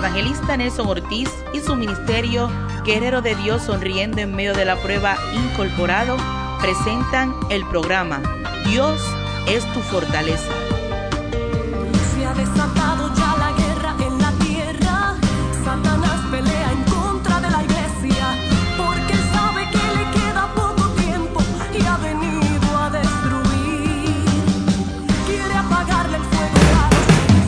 evangelista Nelson Ortiz y su ministerio Guerrero de Dios sonriendo en medio de la prueba incorporado presentan el programa Dios es tu fortaleza. Se ha desatado ya la guerra en la tierra. Satanás pelea en contra de la iglesia porque él sabe que le queda poco tiempo y ha venido a destruir. Quiere apagarle el fuego a los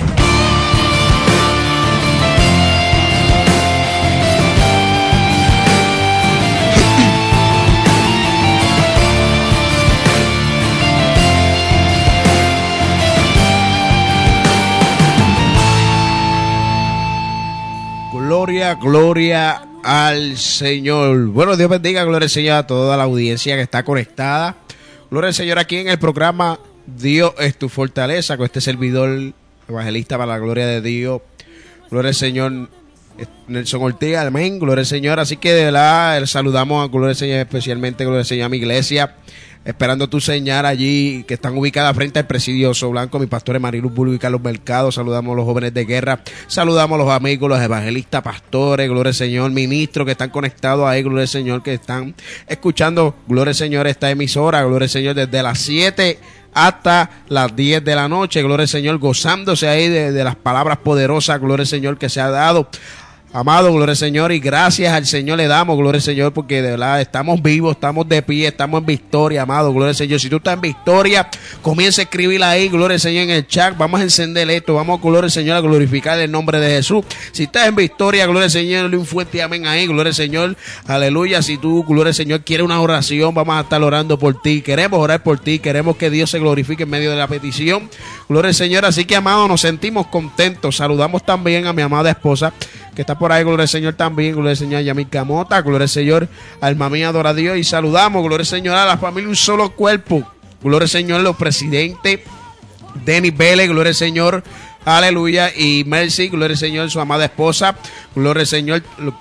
Gloria al Señor. Bueno, Dios bendiga, gloria al Señor a toda la audiencia que está conectada. Gloria al Señor aquí en el programa Dios es tu fortaleza, con este servidor evangelista para la gloria de Dios. Gloria al Señor Nelson Ortiz, amén, gloria al Señor. Así que de verdad saludamos a gloria al Señor, especialmente gloria al Señor a mi iglesia, esperando tu señal allí, que están ubicadas frente al Presidio Oso Blanco, mi pastor Mariluz Bulbo y Carlos Mercado. Saludamos a los jóvenes de guerra, saludamos a los amigos, los evangelistas, pastores, gloria al Señor, ministros que están conectados ahí, gloria al Señor, que están escuchando, gloria al Señor, esta emisora, gloria al Señor, desde las 7 hasta las 10 de la noche, gloria al Señor, gozándose ahí de las palabras poderosas, gloria al Señor, que se ha dado. Amado, gloria al Señor, y gracias al Señor le damos, gloria al Señor, porque de verdad estamos vivos, estamos de pie, estamos en victoria, amado, gloria al Señor. Si tú estás en victoria, comienza a escribir ahí, gloria al Señor, en el chat. Vamos a encender esto, vamos, gloria al Señor, a glorificar el nombre de Jesús. Si estás en victoria, gloria al Señor, dale un fuerte amén ahí, gloria al Señor, aleluya. Si tú, gloria al Señor, quieres una oración, vamos a estar orando por ti, queremos orar por ti, queremos que Dios se glorifique en medio de la petición, gloria al Señor. Así que, amado, nos sentimos contentos. Saludamos también a mi amada esposa, que está por ahí, gloria al Señor también, gloria al Señor, Yamil Camota, gloria al Señor, alma mía, adora a Dios, y saludamos, gloria al Señor, a la familia Un Solo Cuerpo, gloria al Señor, los presidentes, Denis Vélez, gloria al Señor, aleluya, y Mercy, gloria al Señor, su amada esposa, gloria al Señor,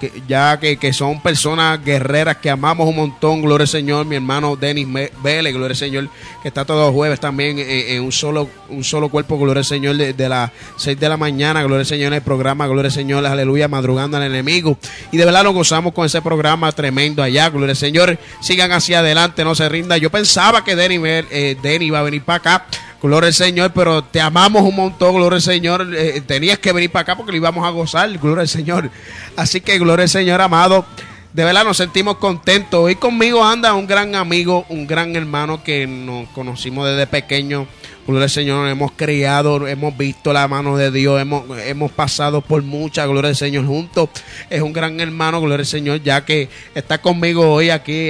que son personas guerreras que amamos un montón, gloria al Señor, mi hermano Denis Vélez, gloria al Señor, que está todos los jueves también en un solo cuerpo, gloria al Señor, de las 6 de la mañana, gloria al Señor, en el programa, gloria al Señor, aleluya, madrugando al enemigo, y de verdad nos gozamos con ese programa tremendo allá, gloria al Señor. Sigan hacia adelante, no se rinda. Yo pensaba que Denis iba a venir para acá, gloria al Señor, pero te amamos un montón, gloria al Señor. Tenías que venir para acá porque lo íbamos a gozar, gloria al Señor. Así que, gloria al Señor, amado. De verdad nos sentimos contentos. Hoy conmigo anda un gran amigo, un gran hermano que nos conocimos desde pequeño. Gloria al Señor, nos hemos criado, hemos visto la mano de Dios, hemos pasado por muchas, gloria al Señor, juntos. Es un gran hermano, gloria al Señor, ya que está conmigo hoy aquí.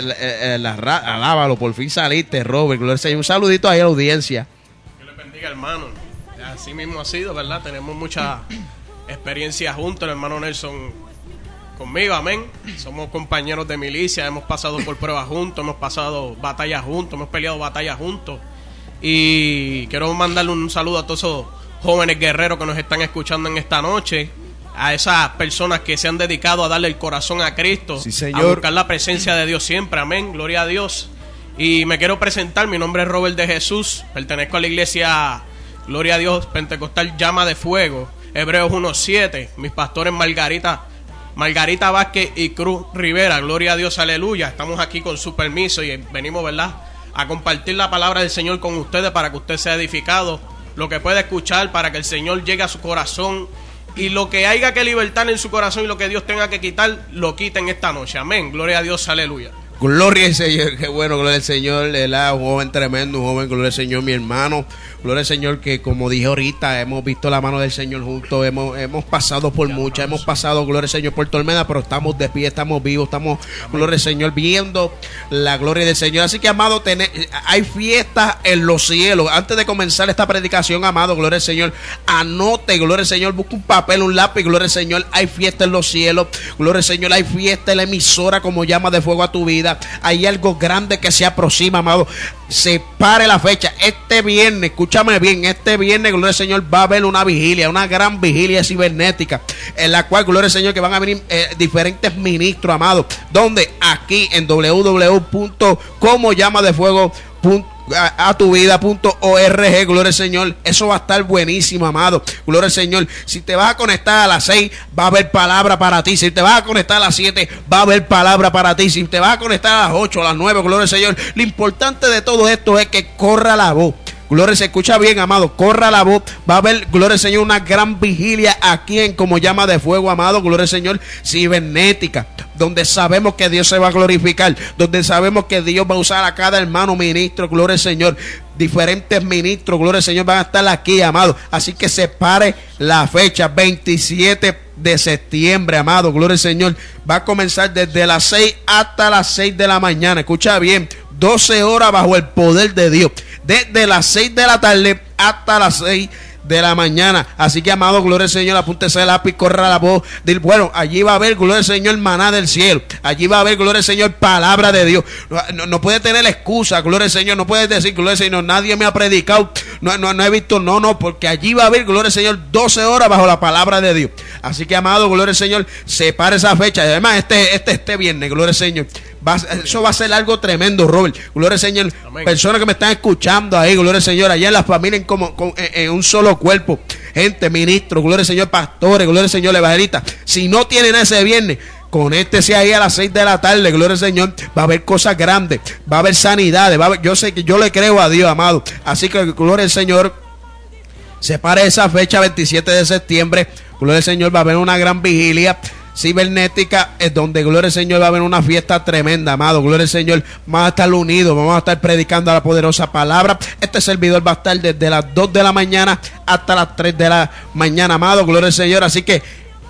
Alábalo, por fin saliste, Robert, gloria al Señor. Un saludito ahí a la audiencia. Dios le bendiga, hermano. Así mismo ha sido, ¿verdad? Tenemos mucha experiencia juntos, el hermano Nelson conmigo, amén. Somos compañeros de milicia, hemos pasado por pruebas juntos, hemos pasado batallas juntos, hemos peleado batallas juntos. Y quiero mandarle un saludo a todos esos jóvenes guerreros que nos están escuchando en esta noche, a esas personas que se han dedicado a darle el corazón a Cristo, sí, Señor, a buscar la presencia de Dios siempre, amén, gloria a Dios. Y me quiero presentar, mi nombre es Robert de Jesús, pertenezco a la iglesia, gloria a Dios, Pentecostal Llama de Fuego, Hebreos 1:7, mis pastores Margarita Vázquez y Cruz Rivera, gloria a Dios, aleluya. Estamos aquí con su permiso y venimos, ¿verdad?, a compartir la palabra del Señor con ustedes para que usted sea edificado, lo que pueda escuchar para que el Señor llegue a su corazón y lo que haya que libertar en su corazón y lo que Dios tenga que quitar, lo quiten esta noche, amén, gloria a Dios, aleluya. Gloria al Señor, qué bueno, gloria al Señor, un joven tremendo, un joven, gloria al Señor, mi hermano, gloria al Señor, que como dije ahorita, hemos visto la mano del Señor juntos, hemos pasado por muchas, hemos pasado, gloria al Señor, por tormenta, pero estamos de pie, estamos vivos, estamos, gloria al Señor, viendo la gloria del Señor. Así que, amado, hay fiestas en los cielos. Antes de comenzar esta predicación, amado, gloria al Señor, anote, gloria al Señor, busca un papel, un lápiz, gloria al Señor, hay fiesta en los cielos, gloria al Señor, hay fiesta en la emisora como llama de fuego a tu vida. Hay algo grande que se aproxima, amado. Separe la fecha. Este viernes, escúchame bien, este viernes, gloria al Señor, va a haber una vigilia, una gran vigilia cibernética, en la cual, gloria al Señor, que van a venir diferentes ministros, amados. Donde aquí en www.comollamadefuego.com a tuvida.org, gloria al Señor. Eso va a estar buenísimo, amado. Gloria al Señor. Si te vas a conectar a las 6, va a haber palabra para ti. Si te vas a conectar a las 7, va a haber palabra para ti. Si te vas a conectar a las 8, a las 9, gloria al Señor. Lo importante de todo esto es que corra la voz. Gloria, se escucha bien, amado. Corra la voz. Va a haber, gloria al Señor, una gran vigilia aquí en Como Llama de Fuego, amado. Gloria al Señor, cibernética, donde sabemos que Dios se va a glorificar, donde sabemos que Dios va a usar a cada hermano ministro, gloria al Señor. Diferentes ministros, gloria al Señor, van a estar aquí, amado. Así que separe la fecha, 27 de septiembre, amado. Gloria al Señor. Va a comenzar desde las 6 hasta las 6 de la mañana. Escucha bien, 12 horas bajo el poder de Dios. Desde las 6 de la tarde hasta las 6 de la mañana. Así que, amado, gloria al Señor, apúntese el lápiz, corra la voz. Bueno, allí va a haber, gloria al Señor, maná del cielo. Allí va a haber, gloria al Señor, palabra de Dios. No puede tener excusa, gloria al Señor. No puede decir, gloria al Señor, nadie me ha predicado. No he visto, no, porque allí va a haber, gloria al Señor, 12 horas bajo la palabra de Dios. Así que, amado, gloria al Señor, separe esa fecha. Y además, este viernes, gloria al Señor. Eso va a ser algo tremendo, Robert. Gloria al Señor. Amén. Personas que me están escuchando ahí, gloria al Señor, allá en las familias en un solo cuerpo. Gente, ministros, gloria al Señor, pastores, gloria al Señor, evangelistas. Si no tienen ese viernes, conéctese ahí a las 6 de la tarde, gloria al Señor. Va a haber cosas grandes, va a haber sanidades, yo sé que yo le creo a Dios, amado. Así que, gloria al Señor, separe esa fecha, 27 de septiembre. Gloria al Señor, va a haber una gran vigilia cibernética, es donde, gloria al Señor, va a haber una fiesta tremenda, amado. Gloria al Señor, vamos a estar unidos, vamos a estar predicando la poderosa palabra. Este servidor va a estar desde las 2 de la mañana hasta las 3 de la mañana, amado. Gloria al Señor. Así que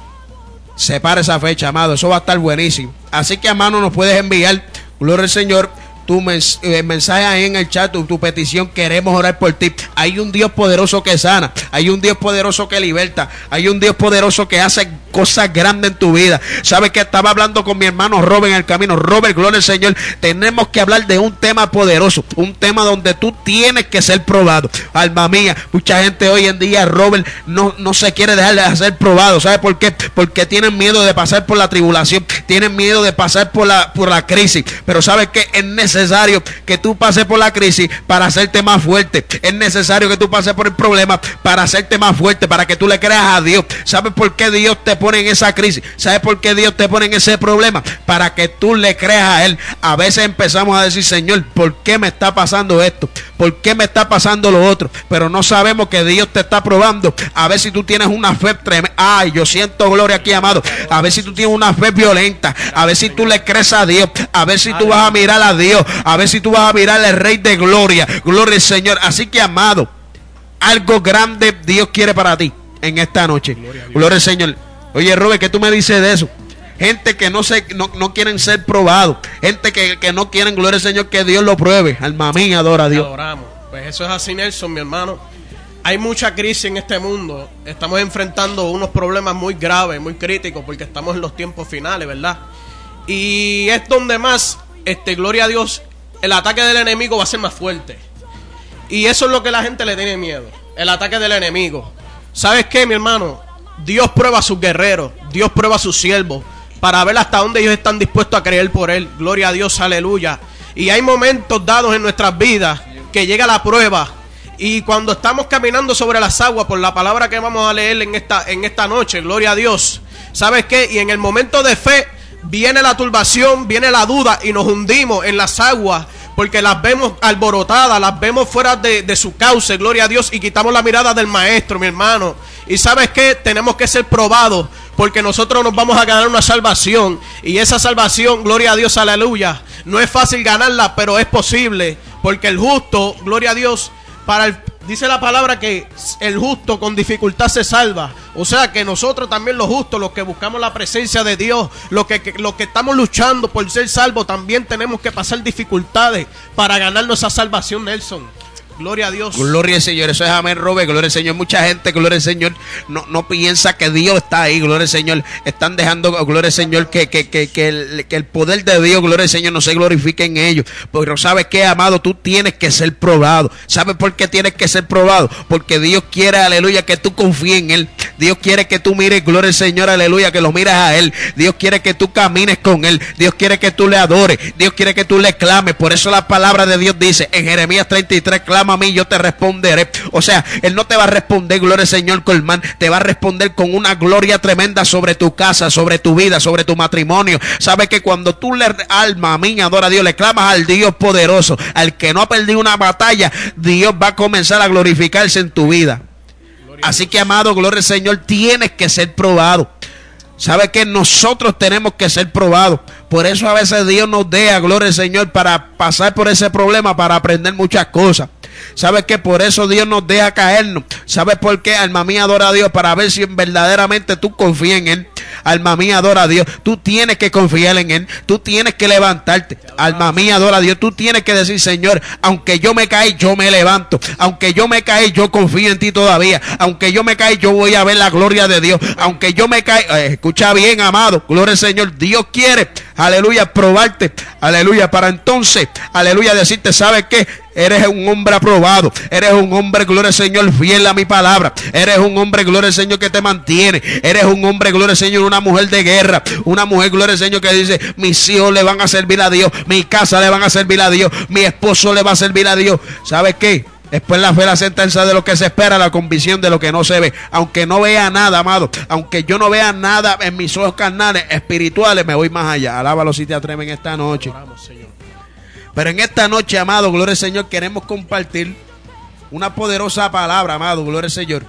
separa esa fecha, amado. Eso va a estar buenísimo. Así que, hermano, nos puedes enviar, gloria al Señor, tu mensaje ahí en el chat, tu petición. Queremos orar por ti. Hay un Dios poderoso que sana, hay un Dios poderoso que liberta, hay un Dios poderoso que hace cosas grandes en tu vida. Sabes que estaba hablando con mi hermano Robert en el camino. Robert, gloria al Señor, tenemos que hablar de un tema poderoso, un tema donde tú tienes que ser probado. Alma mía, mucha gente hoy en día, Robert, no se quiere dejar de ser probado. ¿Sabes por qué? Porque tienen miedo de pasar por la tribulación, tienen miedo de pasar por la crisis. Pero sabes que es necesario que tú pases por la crisis para hacerte más fuerte. Es necesario que tú pases por el problema para hacerte más fuerte, para que tú le creas a Dios. ¿Sabes por qué Dios te pone en esa crisis? ¿Sabes por qué Dios te pone en ese problema? Para que tú le creas a Él. A veces empezamos a decir, Señor, ¿por qué me está pasando esto? ¿Por qué me está pasando lo otro? Pero no sabemos que Dios te está probando. A ver si tú tienes una fe tremenda. Ay, yo siento gloria aquí, amado. A ver si tú tienes una fe violenta. A ver si tú le crees a Dios. A ver si tú vas a mirar a Dios. A ver si tú vas a mirar al Rey de Gloria. Gloria al Señor. Así que, amado, algo grande Dios quiere para ti en esta noche. Gloria al Señor. Oye, Robert, ¿qué tú me dices de eso? Gente que no quieren ser probados. Gente que no quieren, gloria al Señor, que Dios lo pruebe. Alma mía, adora a Dios. Adoramos. Pues eso es así, Nelson, mi hermano. Hay mucha crisis en este mundo. Estamos enfrentando unos problemas muy graves, muy críticos, porque estamos en los tiempos finales, ¿verdad? Y es donde más, gloria a Dios, el ataque del enemigo va a ser más fuerte. Y eso es lo que la gente le tiene miedo, el ataque del enemigo. ¿Sabes qué, mi hermano? Dios prueba a sus guerreros, Dios prueba a sus siervos, para ver hasta dónde ellos están dispuestos a creer por Él. Gloria a Dios, aleluya. Y hay momentos dados en nuestras vidas que llega la prueba. Y cuando estamos caminando sobre las aguas, por la palabra que vamos a leer en esta noche, gloria a Dios, ¿sabes qué? Y en el momento de fe viene la turbación, viene la duda, y nos hundimos en las aguas, porque las vemos alborotadas, las vemos fuera de su cauce, gloria a Dios, y quitamos la mirada del maestro, mi hermano. Y ¿sabes qué? Tenemos que ser probados, porque nosotros nos vamos a ganar una salvación, y esa salvación, gloria a Dios, aleluya, no es fácil ganarla, pero es posible, porque el justo, gloria a Dios, dice la palabra que el justo con dificultad se salva. O sea que nosotros también, los justos, los que buscamos la presencia de Dios, los que estamos luchando por ser salvos, también tenemos que pasar dificultades para ganarnos esa salvación, Nelson. Gloria a Dios. Gloria al Señor, eso es amén, Robert. Gloria al Señor. Mucha gente, gloria al Señor, no piensa que Dios está ahí. Gloria al Señor. Están dejando, gloria al Señor, que el poder de Dios, gloria al Señor, no se glorifique en ellos. Pero ¿sabes qué, amado? Tú tienes que ser probado. ¿Sabes por qué tienes que ser probado? Porque Dios quiere, aleluya, que tú confíes en Él. Dios quiere que tú mires, gloria al Señor, aleluya, que lo mires a Él. Dios quiere que tú camines con Él. Dios quiere que tú le adores. Dios quiere que tú le clames. Por eso la palabra de Dios dice en Jeremías 33, clama a mí, yo te responderé. O sea, Él no te va a responder, gloria al Señor, con man, te va a responder con una gloria tremenda sobre tu casa, sobre tu vida, sobre tu matrimonio. Sabes que cuando tú le, alma mía, adora a Dios, le clamas al Dios poderoso, al que no ha perdido una batalla, Dios va a comenzar a glorificarse en tu vida. Así que, amado, gloria al Señor, tienes que ser probado. ¿Sabe que nosotros tenemos que ser probados? Por eso a veces Dios nos deja, gloria al Señor, para pasar por ese problema, para aprender muchas cosas. ¿Sabe que por eso Dios nos deja caernos? ¿Sabe por qué? Alma mía, adora a Dios, para ver si verdaderamente tú confías en Él. Alma mía, adora a Dios. Tú tienes que confiar en Él. Tú tienes que levantarte. Alma mía, adora a Dios. Tú tienes que decir, Señor, aunque yo me caí, yo me levanto. Aunque yo me caí, yo confío en ti todavía. Aunque yo me caí, yo voy a ver la gloria de Dios. Aunque yo me caí, escucha bien, amado, gloria al Señor. Dios quiere, aleluya, probarte. Aleluya, para entonces, aleluya, decirte, ¿sabes qué? Eres un hombre aprobado. Eres un hombre, gloria al Señor, fiel a mi palabra. Eres un hombre, gloria al Señor, que te mantiene. Eres un hombre, gloria al Señor, una mujer de guerra. Una mujer, gloria al Señor, que dice, mis hijos le van a servir a Dios. Mi casa le van a servir a Dios. Mi esposo le va a servir a Dios. ¿Sabes qué? Después la fe, la sentencia de lo que se espera, la convicción de lo que no se ve. Aunque no vea nada, amado. Aunque yo no vea nada en mis ojos carnales, espirituales, me voy más allá. Alábalo si te atreves en esta noche. Oramos, Señor. Pero en esta noche, amado, gloria al Señor, queremos compartir una poderosa palabra, amado, gloria al Señor,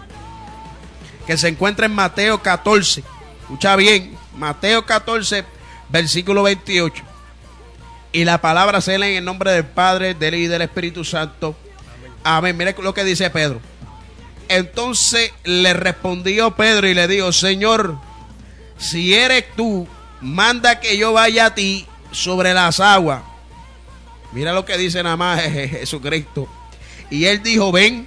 que se encuentra en Mateo 14. Escucha bien, Mateo 14, versículo 28. Y la palabra se lee en el nombre del Padre, del Hijo y del Espíritu Santo. Amén. Mire lo que dice Pedro. Entonces le respondió Pedro y le dijo, Señor, si eres tú, manda que yo vaya a ti sobre las aguas. Mira lo que dice nada más Jesucristo. Y él dijo, ven.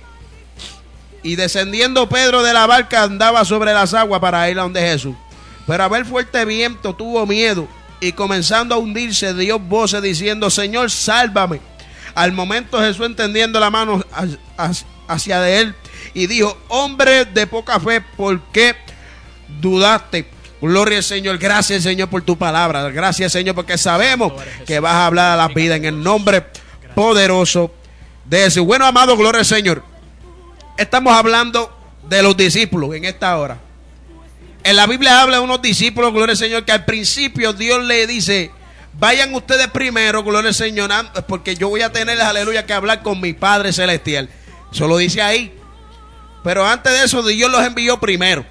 Y descendiendo Pedro de la barca, andaba sobre las aguas para ir a donde Jesús. Pero a ver fuerte viento, tuvo miedo. Y comenzando a hundirse, dio voces diciendo, Señor, sálvame. Al momento Jesús, entendiendo la mano hacia de él, y dijo, hombre de poca fe, ¿por qué dudaste? Gloria al Señor. Gracias, Señor, por tu palabra. Gracias, Señor, porque sabemos que vas a hablar a la vida en el nombre poderoso de Jesús. Bueno, amado, gloria al Señor. Estamos hablando de los discípulos en esta hora. En la Biblia habla de unos discípulos, gloria al Señor, que al principio Dios le dice, vayan ustedes primero, gloria al Señor, porque yo voy a tener, aleluya, que hablar con mi Padre Celestial. Eso lo dice ahí. Pero antes de eso, Dios los envió primero.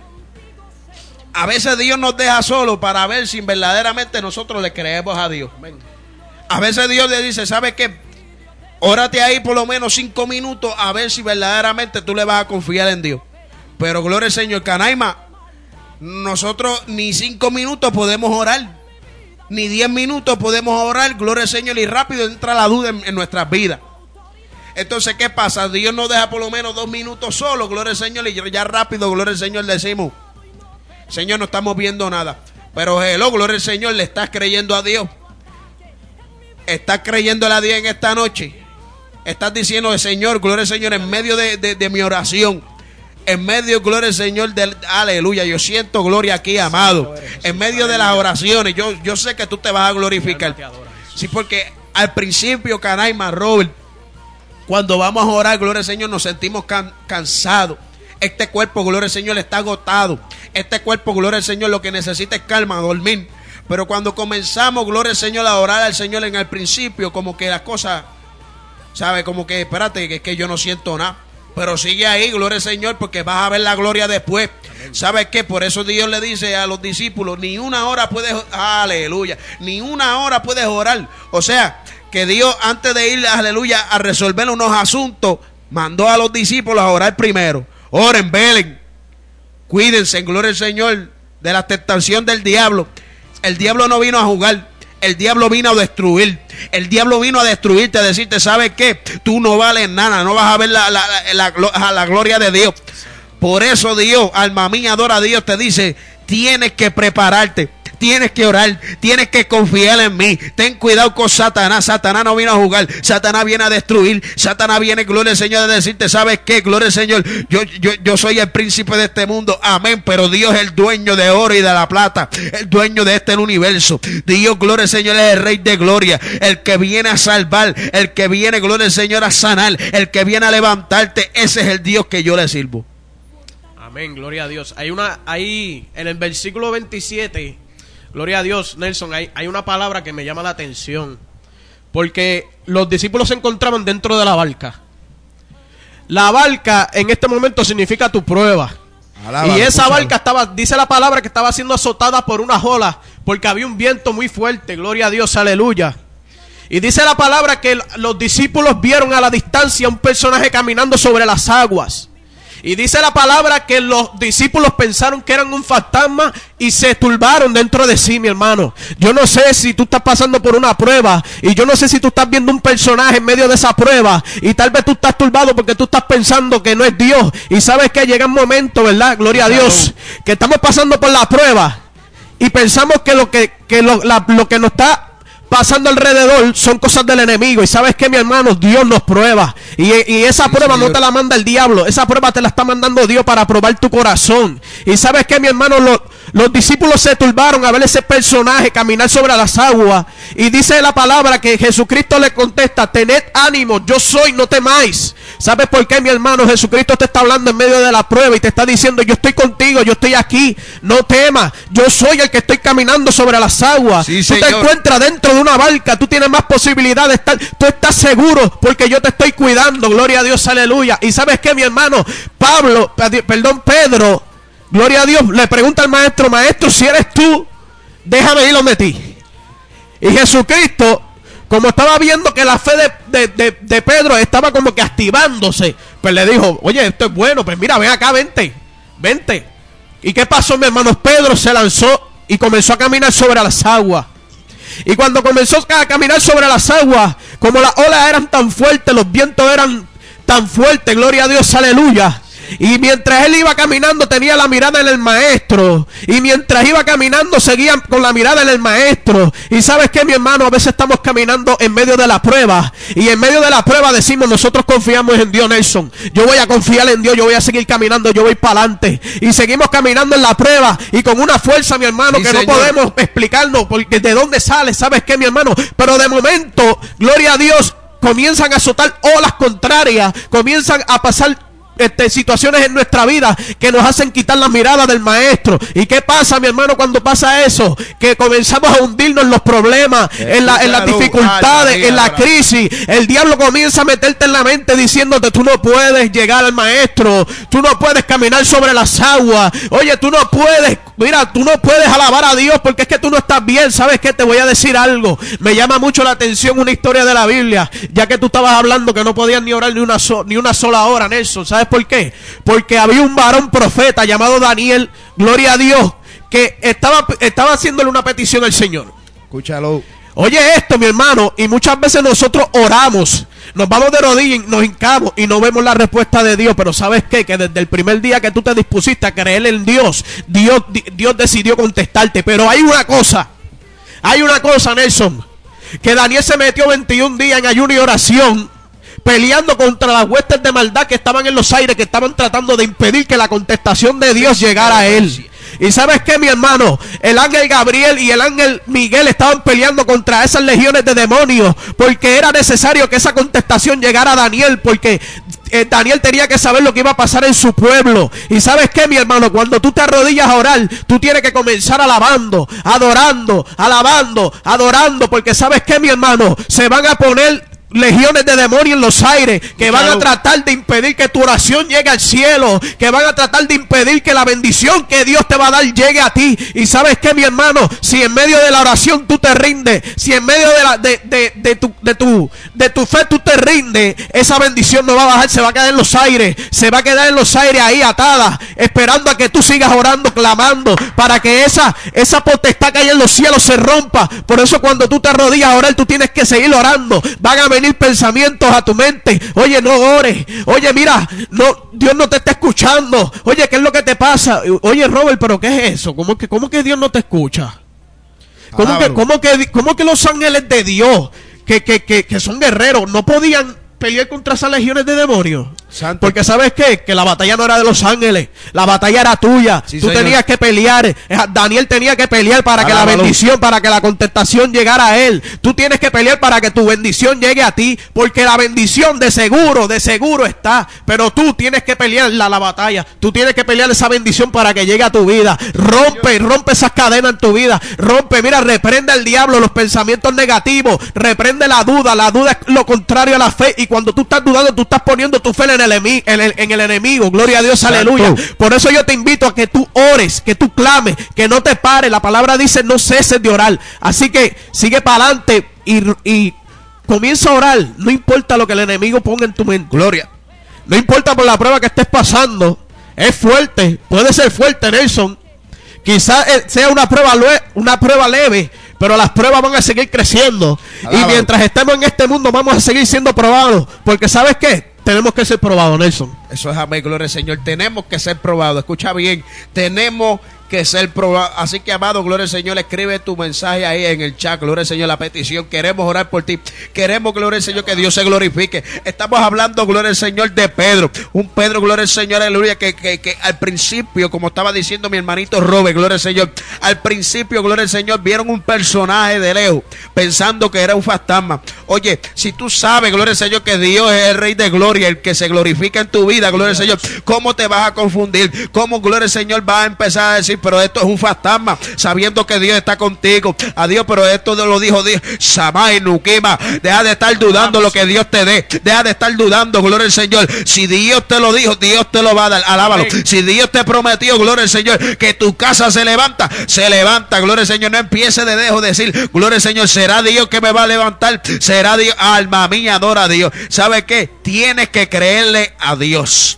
A veces Dios nos deja solo para ver si verdaderamente nosotros le creemos a Dios. A veces Dios le dice, ¿sabes qué? Órate ahí por lo menos 5 minutos a ver si verdaderamente tú le vas a confiar en Dios. Pero gloria al Señor, Canaima, nosotros ni 5 minutos podemos orar, ni 10 minutos podemos orar, gloria al Señor, y rápido entra la duda en nuestras vidas. Entonces, ¿qué pasa? Dios nos deja por lo menos 2 minutos solo, gloria al Señor, y ya rápido, gloria al Señor, decimos, Señor, no estamos viendo nada. Pero hello, gloria al Señor, le estás creyendo a Dios. Estás creyéndole a Dios en esta noche. Estás diciendo, Señor, gloria al Señor, en medio de mi oración. En medio, gloria al Señor, aleluya. Yo siento gloria aquí, amado. En medio de las oraciones, yo sé que tú te vas a glorificar. Sí, porque al principio, Canaima, Robert, cuando vamos a orar, gloria al Señor, nos sentimos cansados. Este cuerpo, gloria al Señor, está agotado. Este cuerpo, gloria al Señor, lo que necesita es calma, dormir. Pero cuando comenzamos, gloria al Señor, a orar al Señor en el principio, como que las cosas, ¿sabe? Como que, espérate, que es que yo no siento nada. Pero sigue ahí, gloria al Señor, porque vas a ver la gloria después. ¿Sabes qué? Por eso Dios le dice a los discípulos, ni una hora puedes, aleluya, ni una hora puedes orar. O sea, que Dios, antes de ir, aleluya, a resolver unos asuntos, mandó a los discípulos a orar primero. Oren, velen, cuídense, en gloria al Señor, de la tentación del diablo. El diablo no vino a jugar. el diablo vino a destruir. El diablo vino a destruirte, a decirte, ¿sabes qué? Tú no vales nada, no vas a ver la gloria de Dios. Por eso Dios, alma mía, adora a Dios, te dice, tienes que prepararte. Tienes que orar, tienes que confiar en mí. Ten cuidado con Satanás. Satanás no vino a jugar, Satanás viene a destruir. Satanás viene, gloria al Señor, a decirte, ¿sabes qué? Gloria al Señor, yo soy el príncipe de este mundo, amén. Pero Dios es el dueño de oro y de la plata, el dueño de este universo. Dios, gloria al Señor, es el Rey de gloria, el que viene a salvar, el que viene, gloria al Señor, a sanar, el que viene a levantarte. Ese es el Dios que yo le sirvo. Amén, gloria a Dios. Ahí en el versículo 27, gloria a Dios, Nelson, hay una palabra que me llama la atención. Porque los discípulos se encontraban dentro de la barca. La barca en este momento significa tu prueba. Y esa barca dice la palabra que estaba siendo azotada por unas olas, porque había un viento muy fuerte, gloria a Dios, aleluya. Y dice la palabra que los discípulos vieron a la distancia un personaje caminando sobre las aguas. Y dice la palabra que los discípulos pensaron que eran un fantasma y se turbaron dentro de sí, mi hermano. Yo no sé si tú estás pasando por una prueba y yo no sé si tú estás viendo un personaje en medio de esa prueba y tal vez tú estás turbado porque tú estás pensando que no es Dios. Y sabes que llega un momento, ¿verdad? Gloria a Dios, que estamos pasando por la prueba y pensamos que lo que nos está pasando alrededor son cosas del enemigo. Y sabes que, mi hermano, Dios nos prueba. Y esa prueba no te la manda el diablo. Esa prueba te la está mandando Dios para probar tu corazón. Y sabes que, mi hermano, los discípulos se turbaron a ver ese personaje caminar sobre las aguas. Y dice la palabra que Jesucristo le contesta: tened ánimo, yo soy, no temáis. ¿Sabes por qué, mi hermano? Jesucristo te está hablando en medio de la prueba y te está diciendo: yo estoy contigo, yo estoy aquí, no temas, yo soy el que estoy caminando sobre las aguas. Sí, tú te encuentras dentro de una barca, tú tienes más posibilidad de estar, tú estás seguro porque yo te estoy cuidando, gloria a Dios, aleluya. Y ¿sabes qué, mi hermano? Pedro, gloria a Dios, le pregunta al maestro: maestro, si eres tú, déjame ir donde ti. Y Jesucristo, como estaba viendo que la fe de Pedro estaba como que activándose, pues le dijo: oye, esto es bueno, pues mira, ven acá, vente. ¿Y qué pasó, mi hermano? Pedro se lanzó y comenzó a caminar sobre las aguas. Y cuando comenzó a caminar sobre las aguas, como las olas eran tan fuertes, los vientos eran tan fuertes, gloria a Dios, aleluya. Y mientras él iba caminando tenía la mirada en el maestro. Y mientras iba caminando seguía con la mirada en el maestro. Y sabes que, mi hermano, a veces estamos caminando en medio de la prueba. Y en medio de la prueba decimos: nosotros confiamos en Dios, Nelson. Yo voy a confiar en Dios, yo voy a seguir caminando, yo voy para adelante. Y seguimos caminando en la prueba y con una fuerza, mi hermano, sí, que señor, no podemos explicarnos porque de dónde sale. ¿Sabes qué, mi hermano? Pero de momento, gloria a Dios, comienzan a azotar olas contrarias, comienzan a pasar situaciones en nuestra vida que nos hacen quitar la mirada del maestro. ¿Y qué pasa, mi hermano, cuando pasa eso? Que comenzamos a hundirnos en los problemas, en las dificultades, en la crisis. El diablo comienza a meterte en la mente diciéndote: tú no puedes llegar al maestro, tú no puedes caminar sobre las aguas, oye, tú no puedes, mira, tú no puedes alabar a Dios porque es que tú no estás bien. ¿Sabes qué? Te voy a decir algo. Me llama mucho la atención una historia de la Biblia, ya que tú estabas hablando que no podías ni orar ni una sola hora, Nelson. ¿Sabes por qué? Porque había un varón profeta llamado Daniel, gloria a Dios, que estaba haciéndole una petición al Señor. Escúchalo. Oye esto, mi hermano, y muchas veces nosotros oramos, nos vamos de rodillas, nos hincamos y no vemos la respuesta de Dios. Pero ¿sabes qué? Que desde el primer día que tú te dispusiste a creer en Dios, Dios decidió contestarte. Pero hay una cosa, Nelson, que Daniel se metió 21 días en ayuno y oración, peleando contra las huestes de maldad que estaban en los aires, que estaban tratando de impedir que la contestación de Dios llegara a él. Y ¿sabes qué, mi hermano? El ángel Gabriel y el ángel Miguel estaban peleando contra esas legiones de demonios, porque era necesario que esa contestación llegara a Daniel, porque Daniel tenía que saber lo que iba a pasar en su pueblo. Y ¿sabes qué, mi hermano? Cuando tú te arrodillas a orar, tú tienes que comenzar alabando, adorando, porque ¿sabes qué, mi hermano? Se van a poner legiones de demonios en los aires que van a tratar de impedir que tu oración llegue al cielo, que van a tratar de impedir que la bendición que Dios te va a dar llegue a ti. Y sabes que, mi hermano, si en medio de la oración tú te rindes, si en medio de tu fe tú te rindes, esa bendición no va a bajar, se va a quedar en los aires, se va a quedar en los aires ahí atada, esperando a que tú sigas orando, clamando, para que esa potestad que hay en los cielos se rompa. Por eso cuando tú te arrodillas a orar, tú tienes que seguir orando. Van a venir pensamientos a tu mente. Oye, no ores. Oye, mira, no, Dios no te está escuchando. Oye, ¿qué es lo que te pasa? Oye, Robert, ¿pero qué es eso? ¿Cómo que Dios no te escucha? ¿Cómo que los ángeles de Dios, que son guerreros, no podían pelear contra esas legiones de demonios? Santo. Porque ¿sabes qué? Que la batalla no era de los ángeles, la batalla era tuya. Sí, tú señor. tenías que pelear. Daniel tenía que pelear para que la bendición, para que la contestación llegara a él. Tú tienes que pelear para que tu bendición llegue a ti, porque la bendición de seguro está. Pero tú tienes que pelear la batalla. Tú tienes que pelear esa bendición para que llegue a tu vida. Rompe esas cadenas en tu vida. Mira, reprende al diablo los pensamientos negativos. Reprende la duda. La duda es lo contrario a la fe. Y cuando tú estás dudando, tú estás poniendo tu fe en el enemigo. Gloria a Dios, Santo. aleluya. Por eso yo te invito a que tú ores, que tú clames, que no te pares. La palabra dice: no ceses de orar. Así que sigue para adelante y comienza a orar. No importa lo que el enemigo ponga en tu mente. Gloria. No importa por la prueba que estés pasando. Es fuerte, puede ser fuerte, Nelson. Quizás sea una prueba leve, pero las pruebas van a seguir creciendo. Alábalo. Y mientras estemos en este mundo vamos a seguir siendo probados. Porque ¿sabes qué? Tenemos que ser probados, Nelson. Eso es amén, gloria al Señor. Tenemos que ser probados. Escucha bien, tenemos que ser probados. Así que, amado, gloria al Señor, escribe tu mensaje ahí en el chat. Gloria al Señor, la petición. Queremos orar por ti. Queremos, gloria al Señor, que Dios se glorifique. Estamos hablando, gloria al Señor, de Pedro. Un Pedro, gloria al Señor, aleluya, que al principio, como estaba diciendo mi hermanito Robert, gloria al Señor, al principio, gloria al Señor, vieron un personaje de lejos, pensando que era un fantasma. Oye, si tú sabes, gloria al Señor, que Dios es el Rey de Gloria, el que se glorifica en tu vida, gloria al Señor, ¿cómo te vas a confundir? ¿Cómo, gloria al Señor, vas a empezar a decir, pero esto es un fantasma, sabiendo que Dios está contigo? Adiós, pero esto lo dijo Dios. Samay Nukima, deja de estar dudando lo que Dios te dé. Deja de estar dudando, gloria al Señor. Si Dios te lo dijo, Dios te lo va a dar. Alábalo. Si Dios te prometió, gloria al Señor, que tu casa se levanta, gloria al Señor. No empiece de decir, gloria al Señor, será Dios que me va a levantar, será Dios. Alma mía, adora a Dios. ¿Sabe qué? Tienes que creerle a Dios.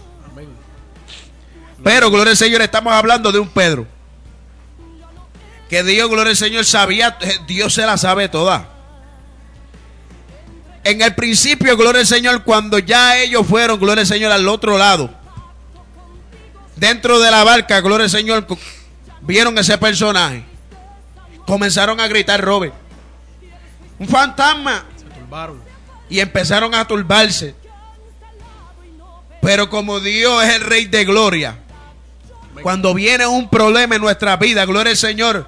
Pero, gloria al Señor, estamos hablando de un Pedro que Dios, gloria al Señor, sabía. Dios se la sabe toda. En el principio, gloria al Señor, cuando ya ellos fueron, gloria al Señor, al otro lado, dentro de la barca, gloria al Señor, vieron ese personaje, comenzaron a gritar, Robert, un fantasma, y empezaron a turbarse. Pero como Dios es el Rey de Gloria, cuando viene un problema en nuestra vida, gloria al Señor,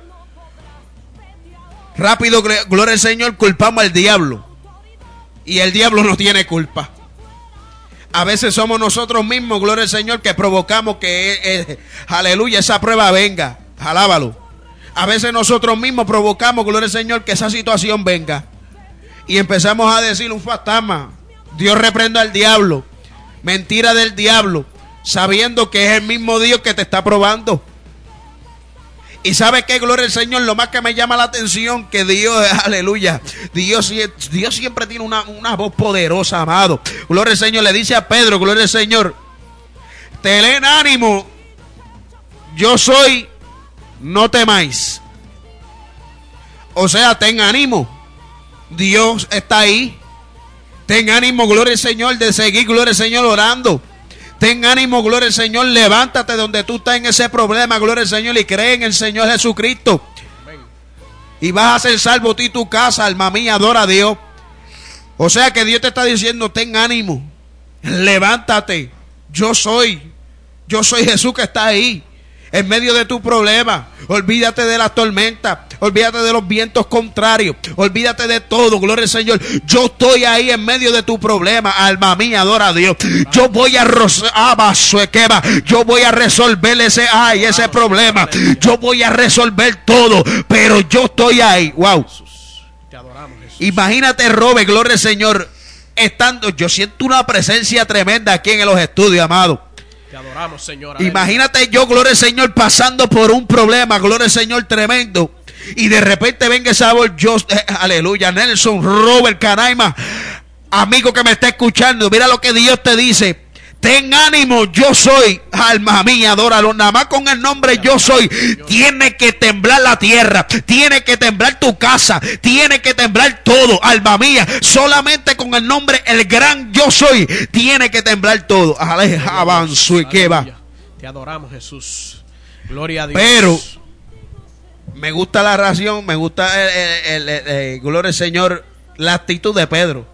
rápido, gloria al Señor, culpamos al diablo. Y el diablo no tiene culpa. A veces somos nosotros mismos, gloria al Señor, que provocamos que, aleluya, esa prueba venga. Alábalo. A veces nosotros mismos provocamos, gloria al Señor, que esa situación venga. Y empezamos a decir un fantasma. Dios reprenda al diablo. Mentira del diablo. Sabiendo que es el mismo Dios que te está probando. Y ¿sabe qué? Gloria al Señor, lo más que me llama la atención, que Dios, aleluya, Dios siempre tiene una voz poderosa, amado. Gloria al Señor, le dice a Pedro, gloria al Señor, ten ánimo, yo soy, no temáis. O sea, ten ánimo, Dios está ahí. Ten ánimo, gloria al Señor, de seguir, gloria al Señor, orando. Ten ánimo, gloria al Señor, levántate donde tú estás en ese problema, gloria al Señor, y cree en el Señor Jesucristo. Amén. Y vas a ser salvo tú y tu casa, alma mía, adora a Dios. O sea que Dios te está diciendo, ten ánimo, levántate, yo soy Jesús que está ahí, en medio de tu problema. Olvídate de las tormentas, olvídate de los vientos contrarios, olvídate de todo, gloria al Señor. Yo estoy ahí en medio de tu problema, alma mía, adora a Dios. Yo voy a resolver ese problema. Yo voy a resolver todo, pero yo estoy ahí. Wow. Te adoramos, Jesús. Imagínate, Robert, gloria al Señor, yo siento una presencia tremenda aquí en los estudios, amado. Te adoramos, Señor. Imagínate yo, gloria al Señor, pasando por un problema, gloria al Señor, tremendo. Y de repente venga esa voz, aleluya, Nelson, Robert, Canaima, amigo que me está escuchando, mira lo que Dios te dice. Ten ánimo, yo soy, alma mía, adóralo. Nada más con el nombre yo soy, tiene que temblar la tierra, tiene que temblar tu casa, tiene que temblar todo, alma mía. Solamente con el nombre, el gran yo soy, tiene que temblar todo. Avanzo y que va. Te adoramos, Jesús. Gloria a Dios. Pero me gusta la ración, me gusta gloria al Señor, la actitud de Pedro.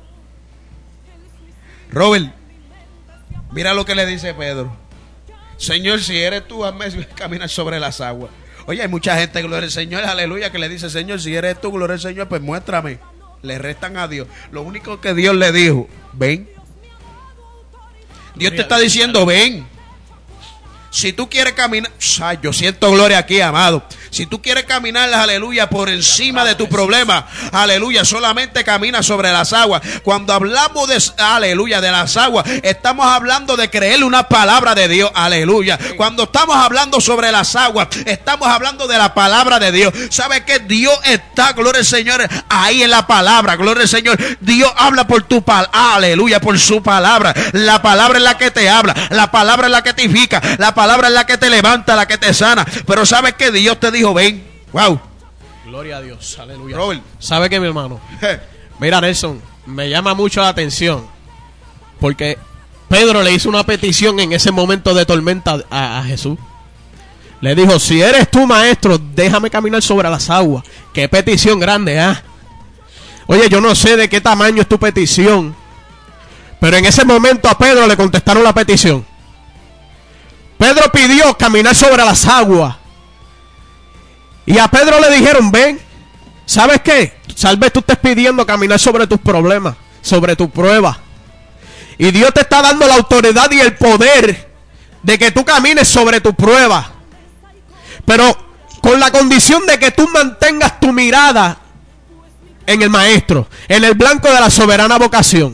Robert, mira lo que le dice Pedro. Señor, si eres tú, hazme caminar sobre las aguas. Oye, hay mucha gente, gloria al Señor, aleluya, que le dice, Señor, si eres tú, gloria al Señor, pues muéstrame. Le restan a Dios. Lo único que Dios le dijo, ven. Dios te está diciendo, ven. Si tú quieres caminar, yo siento gloria aquí, amado. Si tú quieres caminar, aleluya, por encima de tu problema, aleluya, solamente camina sobre las aguas. Cuando hablamos de, aleluya, de las aguas, estamos hablando de creerle una palabra de Dios, aleluya. Cuando estamos hablando sobre las aguas, estamos hablando de la palabra de Dios. ¿Sabe que Dios está, gloria al Señor, ahí en la palabra, gloria al Señor? Dios habla por tu palabra, aleluya, por su palabra. La palabra es la que te habla, la palabra es la que te edifica, la palabra es la que te levanta, la que te sana. Pero ¿sabes que Dios te dijo, ven? Wow. Gloria a Dios, aleluya. Robert. ¿Sabe qué, mi hermano? Mira, Nelson, me llama mucho la atención porque Pedro le hizo una petición en ese momento de tormenta a Jesús. Le dijo, si eres tú, maestro, déjame caminar sobre las aguas. Qué petición grande, ¿ah? Oye, yo no sé de qué tamaño es tu petición, pero en ese momento a Pedro le contestaron la petición. Pedro pidió caminar sobre las aguas. Y a Pedro le dijeron, ven. ¿Sabes qué? Tal vez tú estés pidiendo caminar sobre tus problemas, sobre tu prueba. Y Dios te está dando la autoridad y el poder de que tú camines sobre tu prueba. Pero con la condición de que tú mantengas tu mirada en el Maestro, en el blanco de la soberana vocación.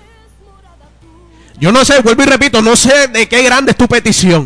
Yo no sé, vuelvo y repito, no sé de qué grande es tu petición.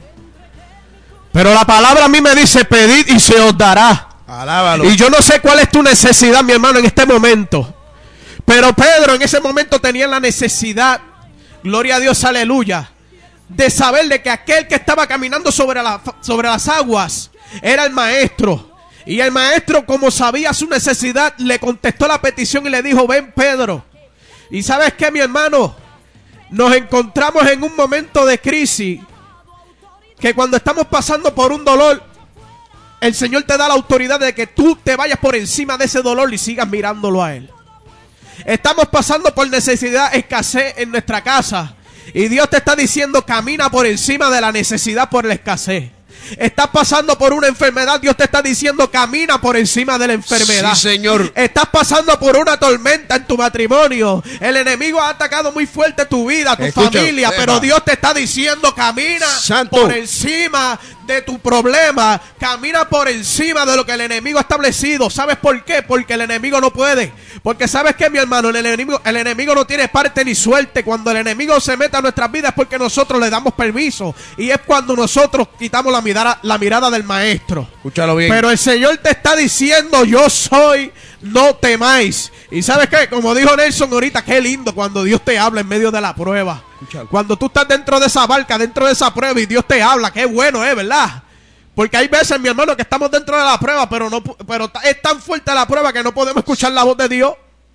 Pero la palabra a mí me dice, pedid y se os dará. Alábalo. Y yo no sé cuál es tu necesidad, mi hermano, en este momento. Pero Pedro en ese momento tenía la necesidad, gloria a Dios, aleluya, de saber de que aquel que estaba caminando sobre las aguas era el Maestro. Y el Maestro, como sabía su necesidad, le contestó la petición y le dijo, ven, Pedro. Y ¿sabes qué, mi hermano? Nos encontramos en un momento de crisis, que cuando estamos pasando por un dolor, el Señor te da la autoridad de que tú te vayas por encima de ese dolor y sigas mirándolo a Él. Estamos pasando por necesidad, escasez en nuestra casa, y Dios te está diciendo, camina por encima de la necesidad por la escasez. Estás pasando por una enfermedad, Dios te está diciendo, camina por encima de la enfermedad. Sí, Señor. Estás pasando por una tormenta en tu matrimonio. El enemigo ha atacado muy fuerte tu vida, tu familia, pero Dios te está diciendo, camina por encima de tu problema, camina por encima de lo que el enemigo ha establecido. ¿Sabes por qué? Porque el enemigo no puede. Porque ¿sabes qué, mi hermano? El enemigo no tiene parte ni suerte. Cuando el enemigo se mete a nuestras vidas es porque nosotros le damos permiso, y es cuando nosotros quitamos la mirada del Maestro. Escúchalo bien. Pero el Señor te está diciendo, yo soy, no temáis. Y ¿sabes qué? Como dijo Nelson ahorita, qué lindo cuando Dios te habla en medio de la prueba. Escúchalo. Cuando tú estás dentro de esa barca, dentro de esa prueba, y Dios te habla, qué bueno es, ¿verdad? Porque hay veces, mi hermano, que estamos dentro de la prueba, pero es tan fuerte la prueba que no podemos escuchar la voz de Dios.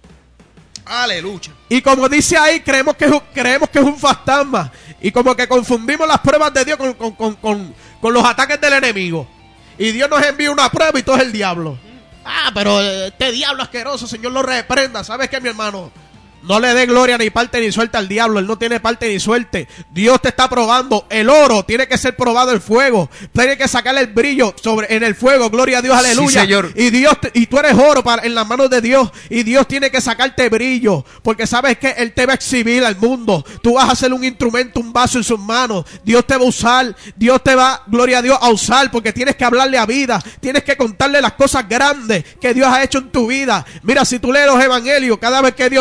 Aleluya. Y como dice ahí, creemos que es un fantasma. Y como que confundimos las pruebas de Dios con los ataques del enemigo. Y Dios nos envía una prueba y todo es el diablo. Pero este diablo asqueroso, Señor lo reprenda. ¿Sabes qué, mi hermano? No le dé gloria ni parte ni suerte al diablo. Él no tiene parte ni suerte. Dios te está probando. El oro tiene que ser probado el fuego. Tiene que sacarle el brillo en el fuego. Gloria a Dios, aleluya. Sí, Señor. Y tú eres oro en las manos de Dios. Y Dios tiene que sacarte brillo. Porque sabes que Él te va a exhibir al mundo. Tú vas a ser un instrumento, un vaso en sus manos. Dios te va a usar. Dios te va, gloria a Dios, a usar. Porque tienes que hablarle a vida. Tienes que contarle las cosas grandes que Dios ha hecho en tu vida. Mira, si tú lees los evangelios, cada vez que Dios sanaba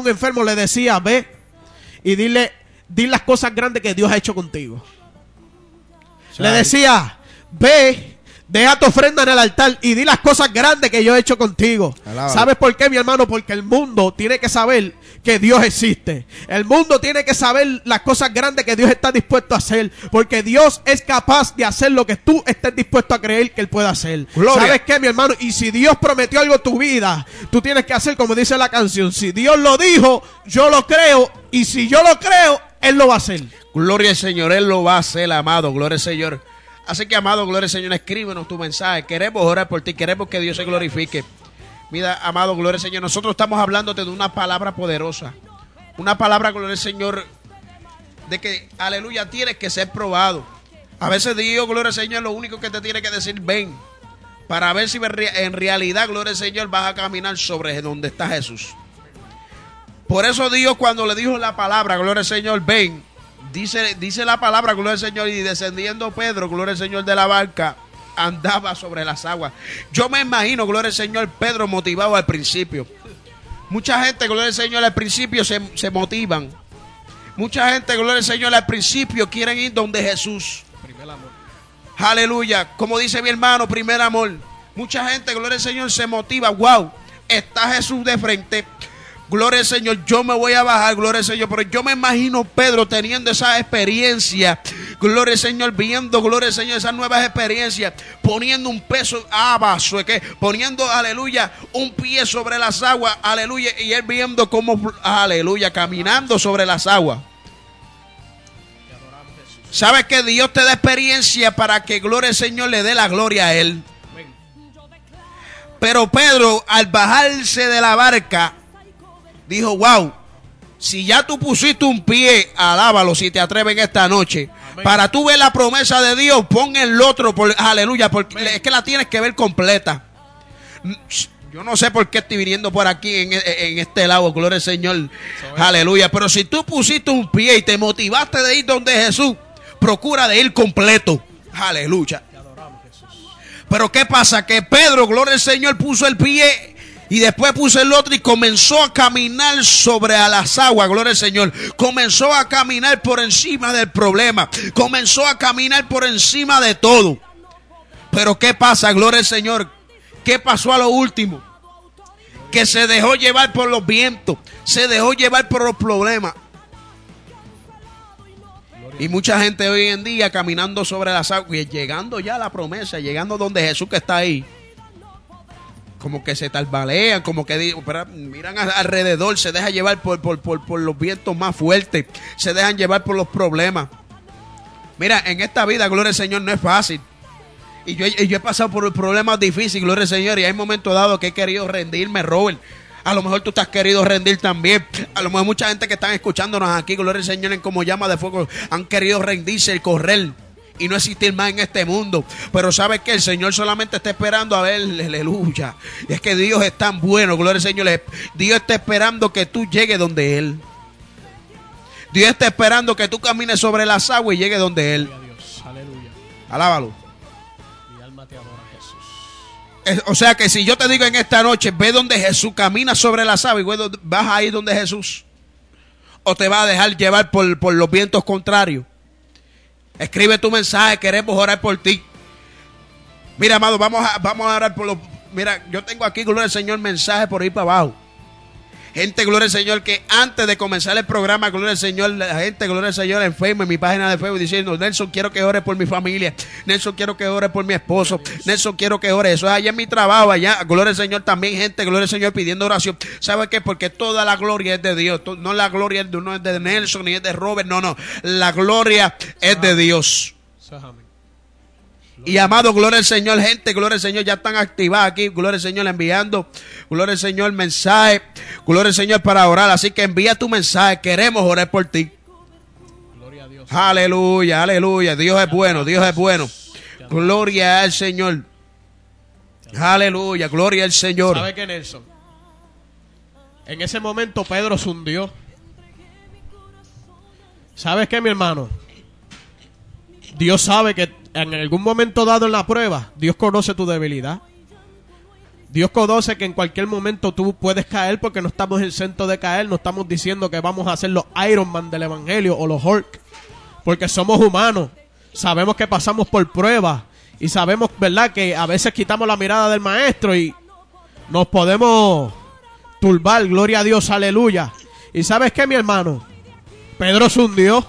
un enfermo, le decía, ve y di las cosas grandes que Dios ha hecho contigo. Le decía, ve, deja tu ofrenda en el altar y di las cosas grandes que yo he hecho contigo. Alábalo. ¿Sabes por qué, mi hermano? Porque el mundo tiene que saber que Dios existe. El mundo tiene que saber las cosas grandes que Dios está dispuesto a hacer. Porque Dios es capaz de hacer lo que tú estés dispuesto a creer que Él puede hacer. Gloria. ¿Sabes qué, mi hermano? Y si Dios prometió algo en tu vida, tú tienes que hacer como dice la canción. Si Dios lo dijo, yo lo creo. Y si yo lo creo, Él lo va a hacer. Gloria al Señor, Él lo va a hacer, amado. Gloria al Señor. Así que, amado, gloria al Señor, escríbenos tu mensaje. Queremos orar por ti, queremos que Dios se glorifique. Mira, amado, gloria al Señor, nosotros estamos hablándote de una palabra poderosa. Una palabra, gloria al Señor, de que, aleluya, tienes que ser probado. A veces Dios, gloria al Señor, lo único que te tiene que decir, ven. Para ver si en realidad, gloria al Señor, vas a caminar sobre donde está Jesús. Por eso Dios, cuando le dijo la palabra, gloria al Señor, ven. Dice la palabra, gloria al Señor, y descendiendo Pedro, gloria al Señor, de la barca, andaba sobre las aguas. Yo me imagino, gloria al Señor, Pedro motivado al principio. Mucha gente, gloria al Señor, al principio se motivan. Mucha gente, gloria al Señor, al principio quieren ir donde Jesús. Primer amor. Aleluya, como dice mi hermano, primer amor. Mucha gente, gloria al Señor, se motiva. Wow, está Jesús de frente. Gloria al Señor, yo me voy a bajar, gloria al Señor, pero yo me imagino Pedro teniendo esa experiencia, gloria al Señor, viendo, gloria al Señor, esas nuevas experiencias, poniendo un peso, poniendo, aleluya, un pie sobre las aguas, aleluya, y él viendo cómo, aleluya, caminando sobre las aguas. ¿Sabes que Dios te da experiencia para que, gloria al Señor, le dé la gloria a Él? Pero Pedro, al bajarse de la barca, dijo, wow, si ya tú pusiste un pie, alábalo si te atreves en esta noche. Amén. Para tú ver la promesa de Dios, pon el otro, aleluya, porque es que la tienes que ver completa. Yo no sé por qué estoy viniendo por aquí en este lado, gloria al Señor, aleluya. Pero si tú pusiste un pie y te motivaste de ir donde Jesús, procura de ir completo, aleluya. Pero ¿qué pasa? Que Pedro, gloria al Señor, puso el pie y después puso el otro y comenzó a caminar sobre a las aguas, gloria al Señor. Comenzó a caminar por encima del problema. Comenzó a caminar por encima de todo. Pero ¿qué pasa, gloria al Señor? ¿Qué pasó a lo último? Que se dejó llevar por los vientos. Se dejó llevar por los problemas. Y mucha gente hoy en día caminando sobre las aguas y llegando ya a la promesa, llegando donde Jesús que está ahí. Como que se tambalean, como que miran alrededor, se dejan llevar por los vientos más fuertes, se dejan llevar por los problemas. Mira, en esta vida, gloria al Señor, no es fácil. Y yo he pasado por problemas difíciles, gloria al Señor, y hay momentos dados que he querido rendirme, Robert. A lo mejor tú te has querido rendir también. A lo mejor mucha gente que están escuchándonos aquí, gloria al Señor, en Como Llama de Fuego, han querido rendirse y correr y no existir más en este mundo. Pero sabes que el Señor solamente está esperando a ver, aleluya. Y es que Dios es tan bueno, gloria al Señor. Dios está esperando que tú llegues donde Él. Dios está esperando que tú camines sobre las aguas y llegues donde Él. Aleluya. Alábalo. Mi alma te adora, Jesús. O sea que si yo te digo en esta noche, ve donde Jesús, camina sobre las aguas, y vas a ir donde Jesús, o te vas a dejar llevar por los vientos contrarios. Escribe tu mensaje, queremos orar por ti. Mira, amado, vamos a orar por los... Mira, yo tengo aquí, gloria al Señor, mensaje por ahí para abajo. Gente, gloria al Señor, que antes de comenzar el programa, gloria al Señor, la gente, gloria al Señor, en Facebook, en mi página de Facebook, diciendo, Nelson, quiero que ore por mi familia. Nelson, quiero que ore por mi esposo. Nelson, quiero que ore. Eso es allá en mi trabajo, allá, gloria al Señor, también gente, gloria al Señor, pidiendo oración. ¿Sabe qué? Porque toda la gloria es de Dios. No la gloria no es de Nelson, ni es de Robert, no. La gloria es de Dios. Y amado, gloria al Señor, gente, gloria al Señor, ya están activadas aquí, gloria al Señor, enviando, gloria al Señor, mensaje, gloria al Señor para orar, así que envía tu mensaje, queremos orar por ti. Gloria a Dios. Aleluya, aleluya, Dios es bueno, Dios es bueno. Gloria al Señor. Aleluya, gloria al Señor. ¿Sabe qué, Nelson? En ese momento Pedro se hundió. ¿Sabes qué, mi hermano? Dios sabe que en algún momento dado en la prueba, Dios conoce tu debilidad. Dios conoce que en cualquier momento tú puedes caer porque no estamos en centro de caer. No estamos diciendo que vamos a ser los Iron Man del Evangelio o los Hulk. Porque somos humanos. Sabemos que pasamos por pruebas. Y sabemos, ¿verdad?, que a veces quitamos la mirada del maestro y nos podemos turbar. Gloria a Dios, aleluya. ¿Y sabes qué, mi hermano? Pedro se hundió.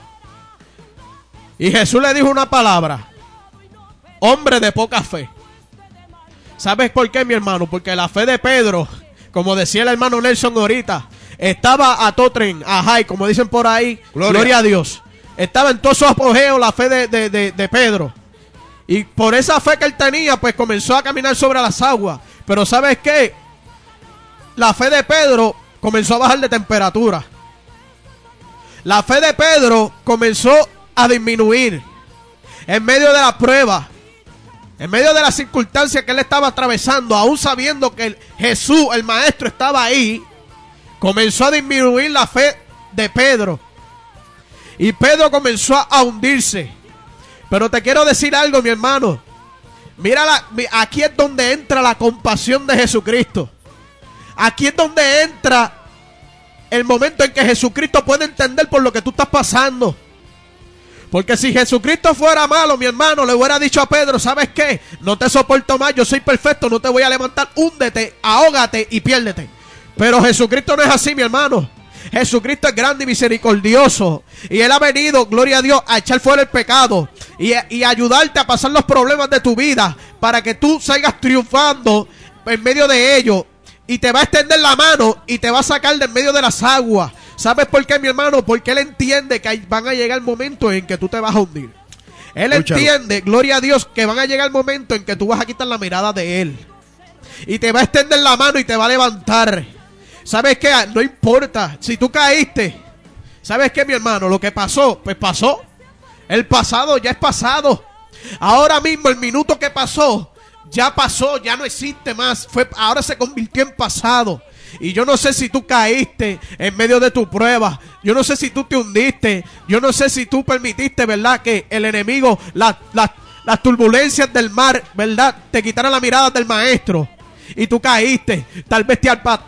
Y Jesús le dijo una palabra: hombre de poca fe. ¿Sabes por qué, mi hermano? Porque la fe de Pedro, como decía el hermano Nelson ahorita, estaba a todo tren, a high, como dicen por ahí. Gloria a Dios. Estaba en todo su apogeo la fe de Pedro. Y por esa fe que él tenía, pues comenzó a caminar sobre las aguas. Pero ¿sabes qué? La fe de Pedro comenzó a bajar de temperatura. La fe de Pedro comenzó a disminuir en medio de la prueba, en medio de las circunstancias que él estaba atravesando, aún sabiendo que Jesús, el maestro, estaba ahí. Comenzó a disminuir la fe de Pedro. Y Pedro comenzó a hundirse. Pero te quiero decir algo, mi hermano. Mira, aquí es donde entra la compasión de Jesucristo. Aquí es donde entra el momento en que Jesucristo puede entender por lo que tú estás pasando. Porque si Jesucristo fuera malo, mi hermano, le hubiera dicho a Pedro: ¿sabes qué? No te soporto más, yo soy perfecto, no te voy a levantar, húndete, ahógate y piérdete. Pero Jesucristo no es así, mi hermano. Jesucristo es grande y misericordioso. Y Él ha venido, gloria a Dios, a echar fuera el pecado y ayudarte a pasar los problemas de tu vida para que tú salgas triunfando en medio de ellos. Y te va a extender la mano y te va a sacar de en medio de las aguas. ¿Sabes por qué, mi hermano? Porque Él entiende que van a llegar momentos en que tú te vas a hundir. Él entiende, gloria a Dios, que van a llegar momentos en que tú vas a quitar la mirada de Él. Y te va a extender la mano y te va a levantar. ¿Sabes qué? No importa si tú caíste. ¿Sabes qué, mi hermano? Lo que pasó, pues pasó. El pasado ya es pasado. Ahora mismo el minuto que pasó, ya pasó, ya no existe más. Ahora se convirtió en pasado. Y yo no sé si tú caíste en medio de tu prueba. Yo no sé si tú te hundiste. Yo no sé si tú permitiste, ¿verdad?, que el enemigo, las turbulencias del mar, ¿verdad?, te quitaran la mirada del maestro. Y tú caíste. Tal vez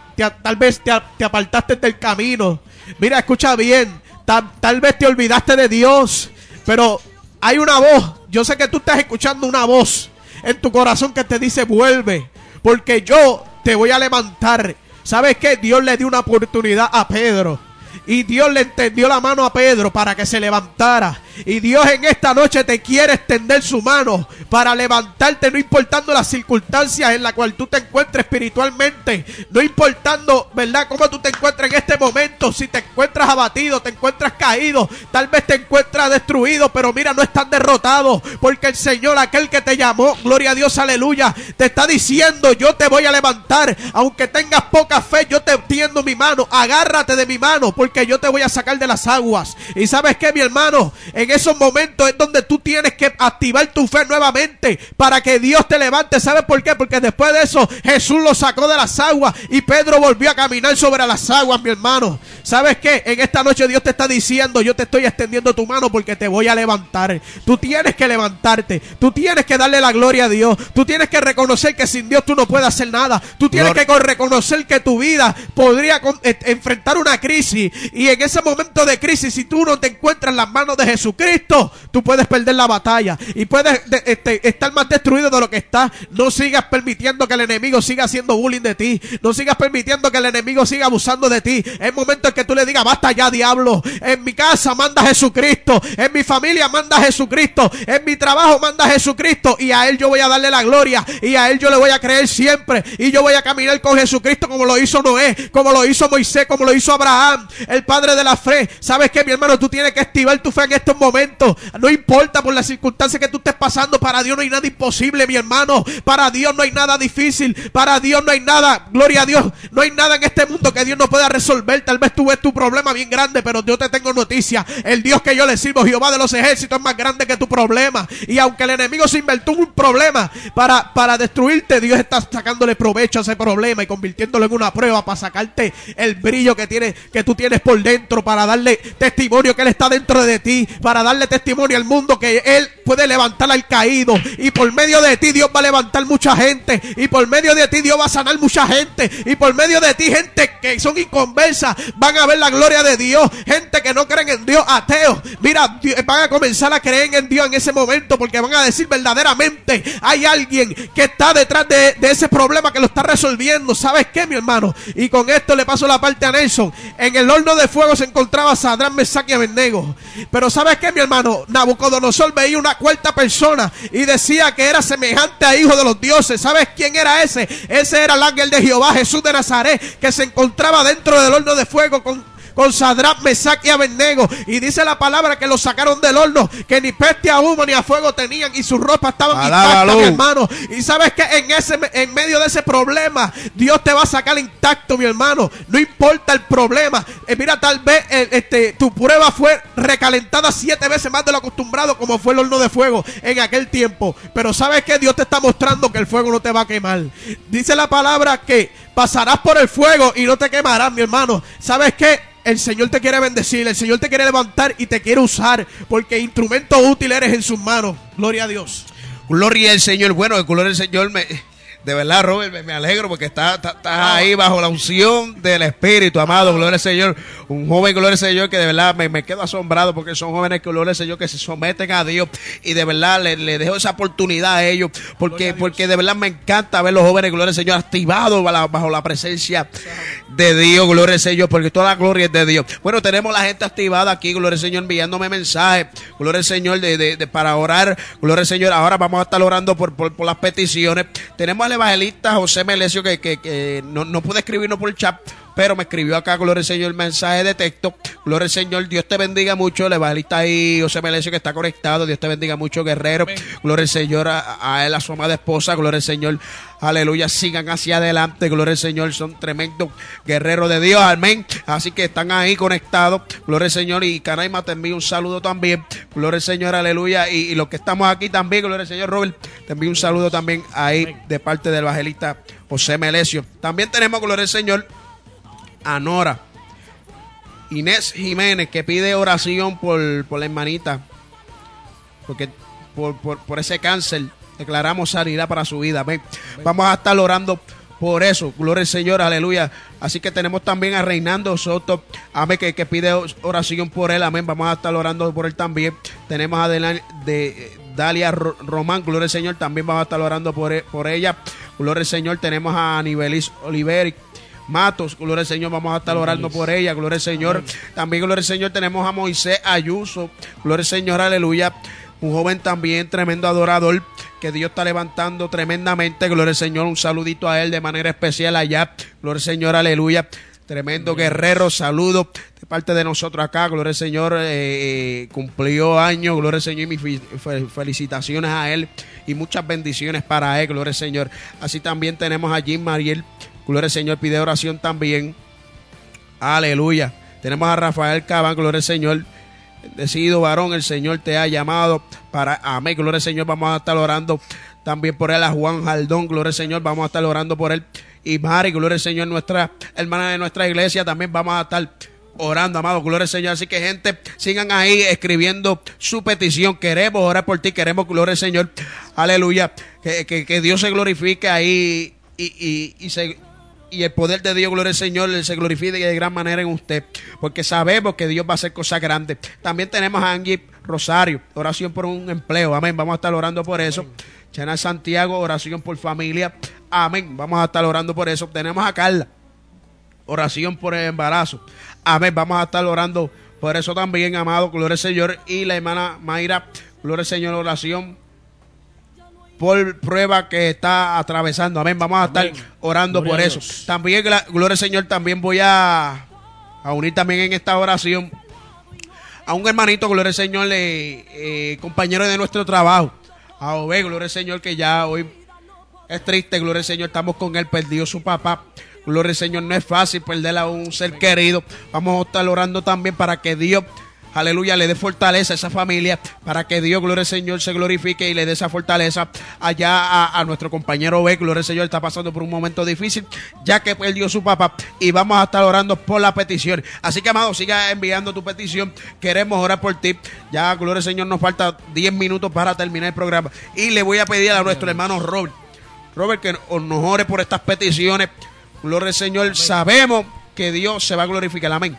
te apartaste del camino. Mira, escucha bien. Tal vez te olvidaste de Dios. Pero hay una voz. Yo sé que tú estás escuchando una voz en tu corazón que te dice: vuelve, porque yo te voy a levantar. ¿Sabes qué? Dios le dio una oportunidad a Pedro. Y Dios le extendió la mano a Pedro para que se levantara. Y Dios en esta noche te quiere extender su mano para levantarte, no importando las circunstancias en las cuales tú te encuentres espiritualmente. No importando, ¿verdad?, cómo tú te encuentres en este momento. Si te encuentras abatido, te encuentras caído, tal vez te encuentras destruido. Pero mira, no estás derrotado. Porque el Señor, aquel que te llamó, gloria a Dios, aleluya, te está diciendo: yo te voy a levantar. Aunque tengas poca fe, yo te tiendo mi mano. Agárrate de mi mano, porque yo te voy a sacar de las aguas. Y ¿sabes qué, mi hermano? En esos momentos es donde tú tienes que activar tu fe nuevamente para que Dios te levante. ¿Sabes por qué? Porque después de eso Jesús lo sacó de las aguas y Pedro volvió a caminar sobre las aguas, mi hermano. ¿Sabes qué? En esta noche Dios te está diciendo: yo te estoy extendiendo tu mano porque te voy a levantar. Tú tienes que levantarte. Tú tienes que darle la gloria a Dios. Tú tienes que reconocer que sin Dios tú no puedes hacer nada. Tú tienes que reconocer que tu vida podría enfrentar una crisis. Y en ese momento de crisis, si tú no te encuentras en las manos de Jesucristo, tú puedes perder la batalla y puedes estar más destruido de lo que estás. No sigas permitiendo que el enemigo siga haciendo bullying de ti. No sigas permitiendo que el enemigo siga abusando de ti. Es momento en que tú le digas: basta ya, diablo. En mi casa manda Jesucristo. En mi familia manda Jesucristo. En mi trabajo manda Jesucristo. Y a Él yo voy a darle la gloria. Y a Él yo le voy a creer siempre. Y yo voy a caminar con Jesucristo como lo hizo Noé, como lo hizo Moisés, como lo hizo Abraham, el padre de la fe. ¿Sabes qué, mi hermano? Tú tienes que activar tu fe en estos momentos. No importa por las circunstancias que tú estés pasando. Para Dios no hay nada imposible, mi hermano. Para Dios no hay nada difícil. Para Dios no hay nada, gloria a Dios, no hay nada en este mundo que Dios no pueda resolver. Tal vez tú ves tu problema bien grande, pero yo te tengo noticia: el Dios que yo le sirvo, Jehová de los ejércitos, es más grande que tu problema. Y aunque el enemigo se inventó un problema para destruirte, Dios está sacándole provecho a ese problema y convirtiéndolo en una prueba para sacarte el brillo que tú tienes por dentro, para darle testimonio que Él está dentro de ti, para darle testimonio al mundo que Él puede levantar al caído, y por medio de ti Dios va a levantar mucha gente, y por medio de ti Dios va a sanar mucha gente, y por medio de ti gente que son inconversas van a ver la gloria de Dios, gente que no creen en Dios, ateos, mira, van a comenzar a creer en Dios en ese momento, porque van a decir verdaderamente hay alguien que está detrás de ese problema, que lo está resolviendo. ¿Sabes qué, mi hermano? Y con esto le paso la parte a Nelson. En el horno de fuego se encontraba Sadrach, Mesach y Abednego. Pero ¿sabes qué, mi hermano? Nabucodonosor veía una cuarta persona y decía que era semejante a hijo de los dioses. ¿Sabes quién era ese? Ese era el ángel de Jehová, Jesús de Nazaret, que se encontraba dentro del horno de fuego con Sadrach, Mesach y Abednego. Y dice la palabra que los sacaron del horno, que ni peste a humo ni a fuego tenían, y sus ropas estaban intactas, mi hermano. Y sabes que en medio de ese problema Dios te va a sacar intacto, mi hermano. No importa el problema. Mira, tal vez tu prueba fue recalentada 7 veces más de lo acostumbrado, como fue el horno de fuego en aquel tiempo. Pero sabes que Dios te está mostrando que el fuego no te va a quemar. Dice la palabra que pasarás por el fuego y no te quemarás, mi hermano. ¿Sabes qué? El Señor te quiere bendecir, el Señor te quiere levantar y te quiere usar, porque instrumento útil eres en sus manos. Gloria a Dios. Gloria al Señor. Bueno, el gloria al Señor de verdad, Robert, me alegro porque estás ahí bajo la unción del Espíritu, amado. Gloria al Señor. Un joven, gloria al Señor, que de verdad me quedo asombrado, porque son jóvenes que, gloria al Señor, que se someten a Dios, y de verdad le dejo esa oportunidad a ellos, porque de verdad me encanta ver los jóvenes, gloria al Señor, activados bajo la presencia de Dios, gloria al Señor, porque toda la gloria es de Dios. Bueno, tenemos la gente activada aquí, gloria al Señor, enviándome mensajes, gloria al Señor, para orar, gloria al Señor. Ahora vamos a estar orando por las peticiones. Tenemos al evangelista José Melesio, que no pude escribirnos por el chat, pero me escribió acá, gloria al Señor, mensaje de texto. Gloria al Señor, Dios te bendiga mucho. El evangelista ahí, José Melesio, que está conectado. Dios te bendiga mucho, guerrero. Amén. Gloria al Señor, a él, a su amada esposa. Gloria al Señor, aleluya. Sigan hacia adelante, gloria al Señor. Son tremendos guerreros de Dios, amén. Así que están ahí conectados, gloria al Señor. Y Canaima, te envío un saludo también, gloria al Señor, aleluya. Y los que estamos aquí también, gloria al Señor. Robert, te envío un saludo también ahí de parte del evangelista José Melesio. También tenemos, gloria al Señor, a Nora Inés Jiménez, que pide oración por la hermanita, porque por ese cáncer declaramos sanidad para su vida. Amén. Vamos a estar orando por eso, gloria al Señor, aleluya. Así que tenemos también a Reinaldo Soto, amén, que pide oración por él, amén. Vamos a estar orando por él también. Tenemos a Dalia Román, gloria al Señor, también vamos a estar orando por ella, gloria al Señor. Tenemos a Nivelis Oliveri Matos, gloria al Señor, vamos a estar orando por ella, gloria al Señor. También, gloria al Señor, tenemos a Moisés Ayuso, gloria al Señor, aleluya. Un joven también, tremendo adorador, que Dios está levantando tremendamente, gloria al Señor. Un saludito a él de manera especial allá, gloria al Señor, aleluya. Tremendo guerrero, saludo de parte de nosotros acá, gloria al Señor. Cumplió años, gloria al Señor, y mis felicitaciones a él y muchas bendiciones para él, gloria al Señor. Así también tenemos a Jim Mariel, gloria al Señor, pide oración también, aleluya. Tenemos a Rafael Cabán, gloria al Señor. Bendecido varón, el Señor te ha llamado para, amén, gloria al Señor. Vamos a estar orando también por él. A Juan Jaldón, gloria al Señor, vamos a estar orando por él. Y Mari, gloria al Señor, nuestra hermana de nuestra iglesia, también vamos a estar orando, amado, gloria al Señor. Así que, gente, sigan ahí escribiendo su petición. Queremos orar por ti, queremos, gloria al Señor, aleluya, que Dios se glorifique ahí y el poder de Dios, gloria al Señor, se glorifique de gran manera en usted, porque sabemos que Dios va a hacer cosas grandes. También tenemos a Angie Rosario, oración por un empleo, amén, vamos a estar orando por eso. Chana Santiago, oración por familia, amén, vamos a estar orando por eso. Tenemos a Carla, oración por el embarazo, amén, vamos a estar orando por eso también, amado, gloria al Señor. Y la hermana Mayra, gloria al Señor, oración por prueba que está atravesando, amén, vamos a estar orando por eso. También, gloria al Señor, también voy a unir también en esta oración a un hermanito, gloria al Señor, compañero de nuestro trabajo, a Obed, gloria al Señor, que ya hoy es triste, gloria al Señor, estamos con él, perdió su papá, gloria al Señor. No es fácil perder a un ser querido. Vamos a estar orando también para que Dios aleluya, le dé fortaleza a esa familia para que Dios, gloria al Señor, se glorifique y le dé esa fortaleza allá a nuestro compañero B, gloria al Señor, está pasando por un momento difícil, ya que perdió su papá, y vamos a estar orando por la petición. Así que, amado, siga enviando tu petición, queremos orar por ti. Ya, gloria al Señor, nos falta 10 minutos para terminar el programa, y le voy a pedir a nuestro hermano Robert que nos ore por estas peticiones. Gloria al Señor, sabemos que Dios se va a glorificar, amén.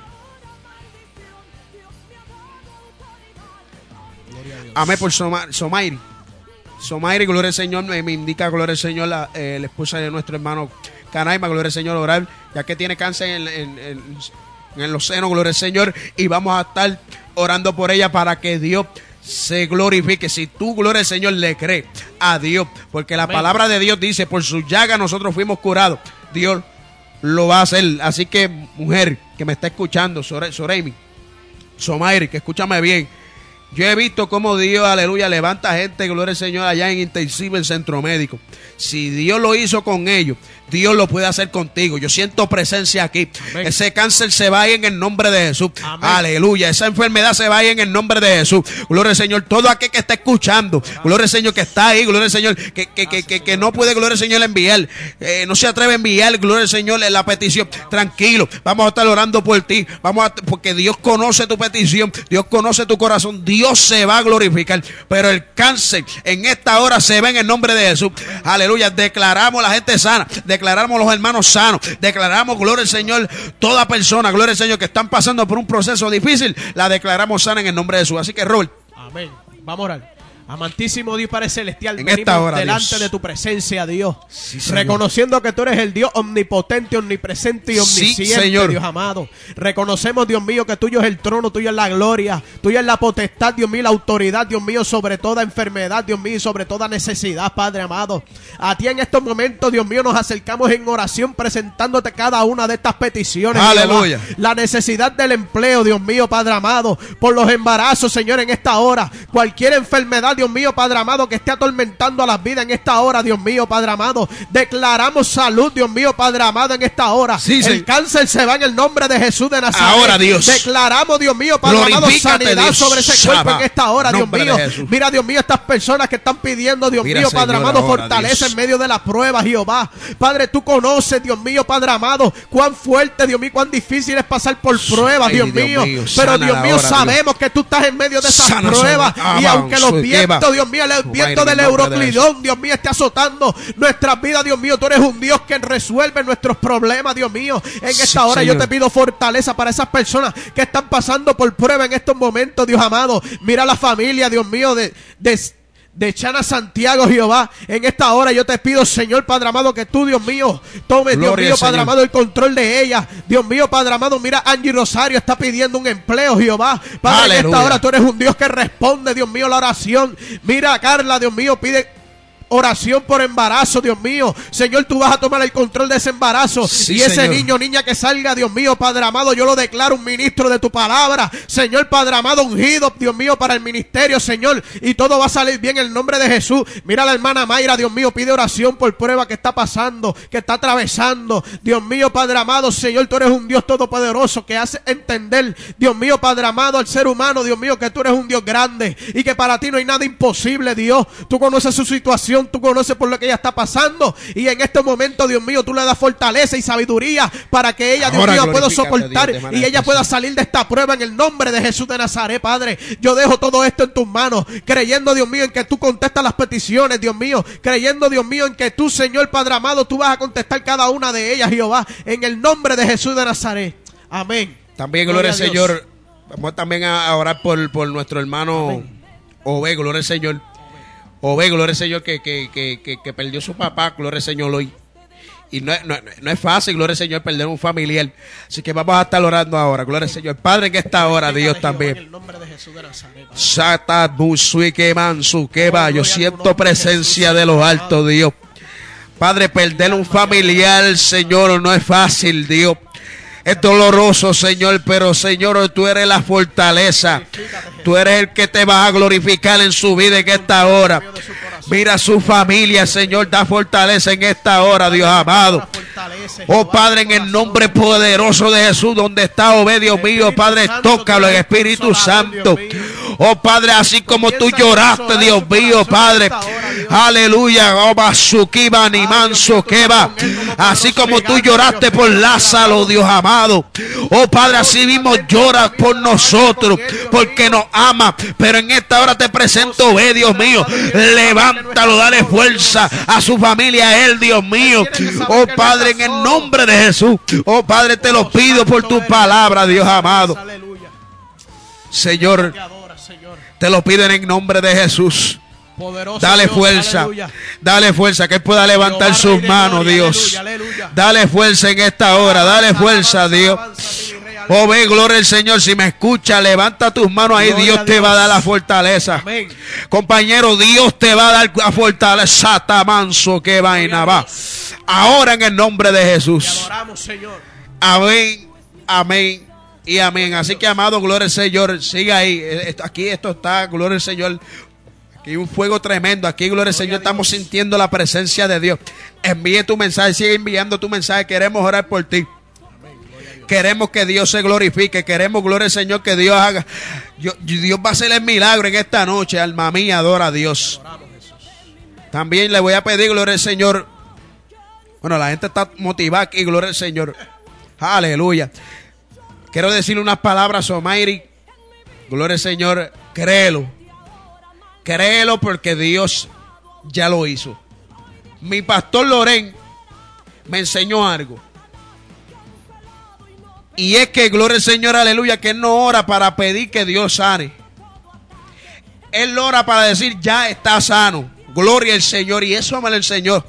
Amén por Somairi, gloria al Señor, me indica, gloria al Señor, la esposa de nuestro hermano Canaima, gloria al Señor, orar, ya que tiene cáncer en los senos, gloria al Señor, y vamos a estar orando por ella para que Dios se glorifique. Si tú, gloria al Señor, le crees a Dios, porque la Amén. Palabra de Dios dice, por su llaga nosotros fuimos curados, Dios lo va a hacer. Así que, mujer que me está escuchando, Somairi, que escúchame bien, yo he visto cómo Dios, aleluya, levanta gente, gloria al Señor, allá en intensivo, en centro médico. Si Dios lo hizo con ellos, Dios lo puede hacer contigo. Yo siento presencia aquí. Amén. Ese cáncer se va en el nombre de Jesús. Amén. Aleluya. Esa enfermedad se va en el nombre de Jesús. Gloria al Señor. Todo aquel que está escuchando, gloria al Señor, que está ahí, gloria al Señor, que no puede, gloria al Señor, enviar, no se atreve a enviar, gloria al Señor, la petición. Tranquilo. Vamos a estar orando por ti. Porque Dios conoce tu petición. Dios conoce tu corazón. Dios se va a glorificar. Pero el cáncer en esta hora se va en el nombre de Jesús. Aleluya. Declaramos la gente sana. Declaramos los hermanos sanos. Declaramos, gloria al Señor, toda persona, gloria al Señor, que están pasando por un proceso difícil, la declaramos sana en el nombre de Jesús. Así que, Robert, Amén. Vamos a orar. Amantísimo Dios Padre Celestial, en venimos esta hora, delante Dios, de tu presencia, Dios, sí, Señor, reconociendo que tú eres el Dios omnipotente, omnipresente y sí, omnisciente, Señor, Dios amado. Reconocemos, Dios mío, que tuyo es el trono, tuyo es la gloria, tuyo es la potestad, Dios mío, la autoridad, Dios mío, sobre toda enfermedad, Dios mío, y sobre toda necesidad, Padre amado. A ti en estos momentos, Dios mío, nos acercamos en oración presentándote cada una de estas peticiones. Aleluya. Jehová. La necesidad del empleo, Dios mío, Padre amado, por los embarazos, Señor, en esta hora. Cualquier enfermedad, Dios mío, Padre amado, que esté atormentando a las vidas en esta hora, Dios mío, Padre amado. Declaramos salud, Dios mío, Padre amado, en esta hora. Sí, sí. El cáncer se va en el nombre de Jesús de Nazaret. Ahora, Dios. Declaramos, Dios mío, Padre amado, Glorifícate, sanidad Dios. sobre ese cuerpo en esta hora, Dios Nombre mío. de Jesús. Mira, Dios mío, estas personas que están pidiendo, Dios Mira, mío, Padre Señor, amado, ahora, fortaleza Dios, en medio de la prueba, Jehová. Padre, tú conoces, Dios mío, Padre amado, cuán fuerte, Dios mío, cuán difícil es pasar por pruebas, Ay, Dios mío. Pero, sana Dios mío, ahora, sabemos que tú estás en medio de esas Sana, pruebas. sana. Y aunque los Avanzo, vientos, Eva. Dios mío, el Su viento madre, del en el nombre de Euroclidón, Dios mío, esté azotando nuestras vidas, Dios mío. Tú eres un Dios que resuelve nuestros problemas, Dios mío. En Sí, esta hora Señor, yo te pido fortaleza para esas personas que están pasando por prueba en estos momentos, Dios amado. Mira la familia, Dios mío, de Chana Santiago, Jehová. En esta hora yo te pido, Señor Padre amado, que tú, Dios mío, tomes, Dios Gloria mío, al Padre Señor. amado, el control de ella. Dios mío, Padre amado, mira, Angie Rosario está pidiendo un empleo, Jehová. Padre, en Aleluya. esta hora tú eres un Dios que responde, Dios mío, la oración. Mira, Carla, Dios mío, pide oración por embarazo, Dios mío. Señor, tú vas a tomar el control de ese embarazo. Sí, y ese Señor, niño, niña que salga, Dios mío, Padre amado, yo lo declaro un ministro de tu palabra. Señor, Padre amado, ungido, Dios mío, para el ministerio, Señor. Y todo va a salir bien en el nombre de Jesús. Mira la hermana Mayra, Dios mío, pide oración por prueba que está pasando, que está atravesando. Dios mío, Padre amado, Señor, tú eres un Dios todopoderoso que hace entender, Dios mío, Padre amado, al ser humano, Dios mío, que tú eres un Dios grande y que para ti no hay nada imposible, Dios. Tú conoces su situación, tú conoces por lo que ella está pasando, y en este momento, Dios mío, tú le das fortaleza y sabiduría para que ella, Dios Ahora mío, pueda glorifícate, soportar Dios, de manera y ella pueda especial. salir de esta prueba en el nombre de Jesús de Nazaret, Padre. Yo dejo todo esto en tus manos, creyendo, Dios mío, en que tú contestas las peticiones, Dios mío, creyendo, Dios mío, en que tú, Señor Padre amado, tú vas a contestar cada una de ellas, Jehová, en el nombre de Jesús de Nazaret. Amén. también, gloria al a Dios. Señor, vamos también a orar por nuestro hermano Amén. Ove, gloria al Señor. Ove, gloria al Señor, que perdió su papá, gloria al Señor, hoy. Y no es fácil, gloria al Señor, perder un familiar. Así que vamos a estar orando ahora, gloria al Señor. Padre, en esta hora, Dios En también. el nombre de Jesús de Nazaret, Padre. Sata busui que mansu que va. Yo siento presencia de los altos, Dios. Padre, perder un familiar, Señor, no es fácil, Dios. Es doloroso, Señor, pero Señor, tú eres la fortaleza. Tú eres el que te vas a glorificar en su vida en esta hora. Mira su familia, Señor, da fortaleza en esta hora, Dios amado. Oh Padre, en el nombre poderoso de Jesús, donde está, oh Dios mío, Padre, tócalo en Espíritu Santo. Oh Padre, así como tú lloraste, Dios mío, Padre, aleluya, oh Basukiba ni manso que va, así como tú lloraste por Lázaro, Dios amado, oh Padre, así mismo lloras por nosotros, porque nos ama. Pero en esta hora te presento, ve Dios mío, levántalo, dale fuerza a su familia, a él, Dios mío. Oh Padre, en el nombre de Jesús, oh Padre, te lo pido por tu palabra, Dios amado. Señor, te lo pido en el nombre de Jesús. Dale fuerza, dale fuerza, que él pueda levantar sus manos, Dios. Dale fuerza en esta hora, dale fuerza, Dios. Oh, ve, gloria al Señor. Si me escucha, levanta tus manos ahí. Dios te va a dar la fortaleza. Compañero, Dios te va a dar la fortaleza. Tamanso, que vaina va. Ahora en el nombre de Jesús. Amén, amén y amén. Así que, amado, gloria al Señor. Siga ahí. Aquí esto está, gloria al Señor. Aquí un fuego tremendo. Aquí, gloria al Señor, estamos sintiendo la presencia de Dios. Envíe tu mensaje, sigue enviando tu mensaje. Queremos orar por ti. Queremos que Dios se glorifique. Queremos, gloria al Señor, que Dios haga. Dios va a hacer el milagro en esta noche. Alma mía, adora a Dios. También le voy a pedir, gloria al Señor. Bueno, la gente está motivada aquí, gloria al Señor. Aleluya. Quiero decirle unas palabras, Somairi. Gloria al Señor. Créelo. Créelo porque Dios ya lo hizo. Mi pastor Loren me enseñó algo. Y es que, gloria al Señor, aleluya, que Él no ora para pedir que Dios sane. Él ora para decir, ya está sano. Gloria al Señor. Y eso ama el Señor.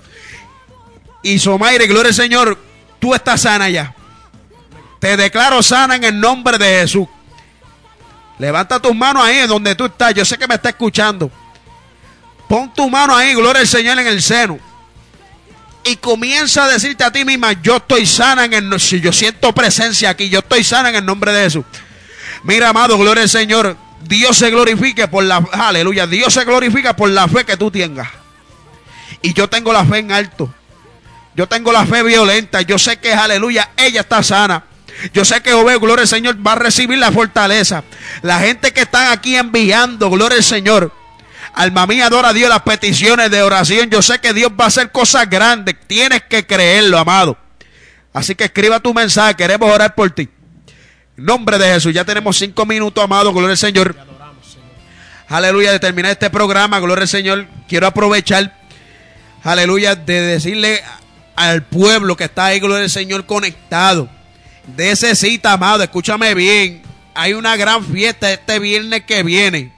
Y Somaire, gloria al Señor, tú estás sana ya. Te declaro sana en el nombre de Jesús. Levanta tus manos ahí en donde tú estás. Yo sé que me está escuchando. Pon tu mano ahí, gloria al Señor, en el seno. Y comienza a decirte a ti misma, yo estoy sana en el... Si yo siento presencia aquí, yo estoy sana en el nombre de Jesús. Mira, amado, gloria al Señor. Dios se glorifique por la... Aleluya. Dios se glorifica por la fe que tú tengas. Y yo tengo la fe en alto. Yo tengo la fe violenta. Yo sé que, aleluya, ella está sana. Yo sé que, gloria al Señor, va a recibir la fortaleza. La gente que están aquí enviando, gloria al Señor. Alma mía, adora a Dios, las peticiones de oración. Yo sé que Dios va a hacer cosas grandes. Tienes que creerlo, amado. Así que escriba tu mensaje. Queremos orar por ti. En nombre de Jesús. Ya tenemos 5 minutos, amado. Gloria al Señor. Aleluya. De terminar este programa, gloria al Señor. Quiero aprovechar, aleluya, de decirle al pueblo que está ahí, gloria al Señor, conectado. De esa cita, amado. Escúchame bien. Hay una gran fiesta este viernes que viene.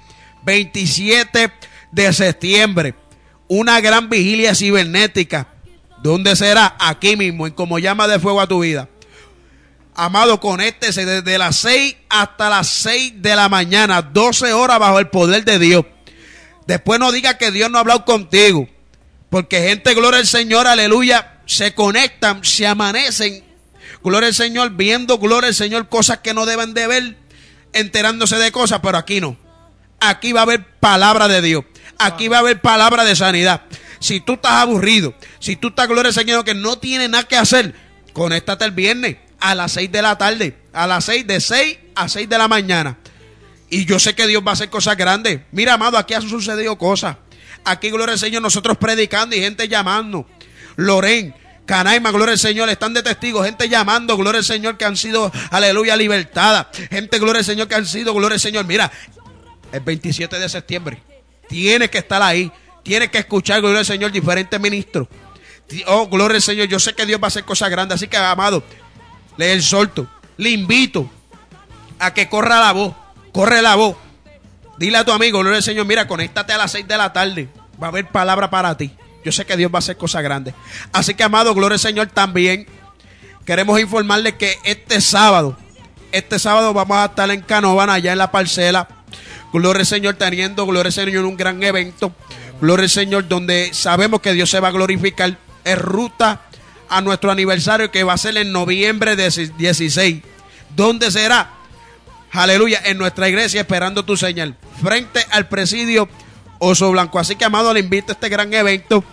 27 de septiembre, una gran vigilia cibernética. ¿Dónde será? Aquí mismo, en Como Llama de Fuego a tu Vida. Amado, conéctese desde las 6 hasta las 6 de la mañana, 12 horas bajo el poder de Dios. Después no diga que Dios no ha hablado contigo, porque gente, gloria al Señor, aleluya, se conectan, se amanecen, gloria al Señor, viendo, gloria al Señor, cosas que no deben de ver, enterándose de cosas, pero aquí no. Aquí va a haber palabra de Dios. Aquí va a haber palabra de sanidad. Si tú estás aburrido, si tú estás, gloria al Señor, que no tienes nada que hacer, conéctate el viernes a las 6 de la tarde. A las 6, de 6 a 6 de la mañana. Y yo sé que Dios va a hacer cosas grandes. Mira, amado, aquí han sucedido cosas. Aquí, gloria al Señor, nosotros predicando y gente llamando. Loren, Canaima, gloria al Señor, están de testigos, gente llamando, gloria al Señor, que han sido, aleluya, libertadas. Gente, gloria al Señor, que han sido, gloria al Señor. Mira, el 27 de septiembre. Tienes que estar ahí. Tienes que escuchar, gloria al Señor, diferentes ministros. Oh, gloria al Señor. Yo sé que Dios va a hacer cosas grandes. Así que, amado, le exhorto. Le invito a que corra la voz. Corre la voz. Dile a tu amigo, gloria al Señor, mira, conéctate a las 6 de la tarde. Va a haber palabra para ti. Yo sé que Dios va a hacer cosas grandes. Así que, amado, gloria al Señor, también queremos informarles que este sábado vamos a estar en Canóvana, allá en la parcela. Gloria al Señor, teniendo, gloria al Señor, un gran evento. Gloria al Señor, donde sabemos que Dios se va a glorificar. Es ruta a nuestro aniversario, que va a ser en noviembre de 16. ¿Dónde será? Aleluya, en nuestra iglesia, esperando tu señal, frente al presidio Oso Blanco. Así que, amado, le invito a este gran evento,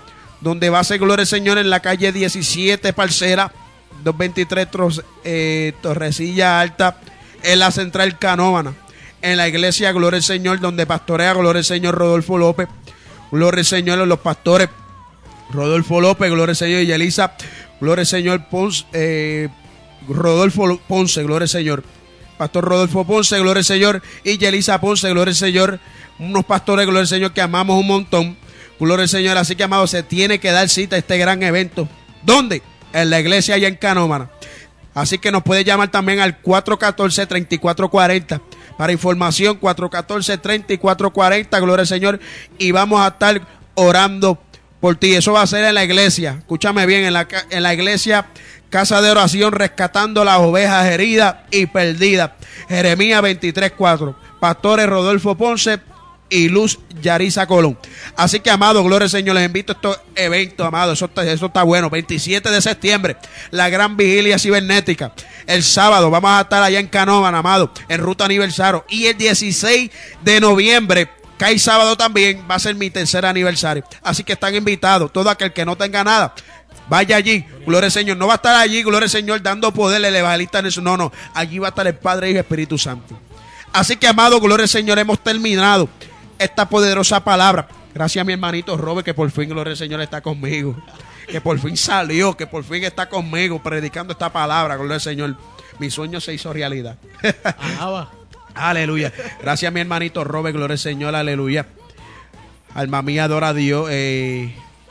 donde va a ser, gloria al Señor, en la calle 17 Parcera, 223 Torrecilla Alta, en la Central Canóvana, en la iglesia, gloria al Señor, donde pastorea, gloria al Señor, Rodolfo López, gloria al Señor, los pastores Rodolfo López, gloria al Señor, y Elisa, gloria al Señor, Ponce, Rodolfo Ponce, gloria al Señor, Pastor Rodolfo Ponce, gloria al Señor, y Yelisa Ponce, gloria al Señor, unos pastores, gloria al Señor, que amamos un montón, gloria al Señor. Así que, amado, se tiene que dar cita a este gran evento. ¿Dónde? En la iglesia allá en Canóvana. Así que nos puede llamar también al 414-3440 para información, 414-3440, gloria al Señor, y vamos a estar orando por ti. Eso va a ser en la iglesia, escúchame bien, en la iglesia Casa de Oración, rescatando las ovejas heridas y perdidas. Jeremías 23:4. Pastores Rodolfo Ponce y Luz Yarisa Colón. Así que, amado, gloria al Señor, les invito a estos eventos, amado. Eso está bueno. 27 de septiembre, la gran vigilia cibernética. El sábado vamos a estar allá en Canóvana, amado, en ruta aniversario. Y el 16 de noviembre, cae sábado también, va a ser mi tercer aniversario. Así que están invitados. Todo aquel que no tenga nada, vaya allí, gloria al Señor. No va a estar allí, gloria al Señor, dando poder el evangelista en eso. No. Allí va a estar el Padre, Hijo y Espíritu Santo. Así que, amado, gloria al Señor, hemos terminado esta poderosa palabra. Gracias a mi hermanito Robert, que por fin, gloria al Señor, está conmigo. Que por fin salió, que por fin está conmigo predicando esta palabra, gloria al Señor. Mi sueño se hizo realidad. Aleluya. Gracias a mi hermanito Robert, gloria al Señor, aleluya. Alma mía, adora a Dios. De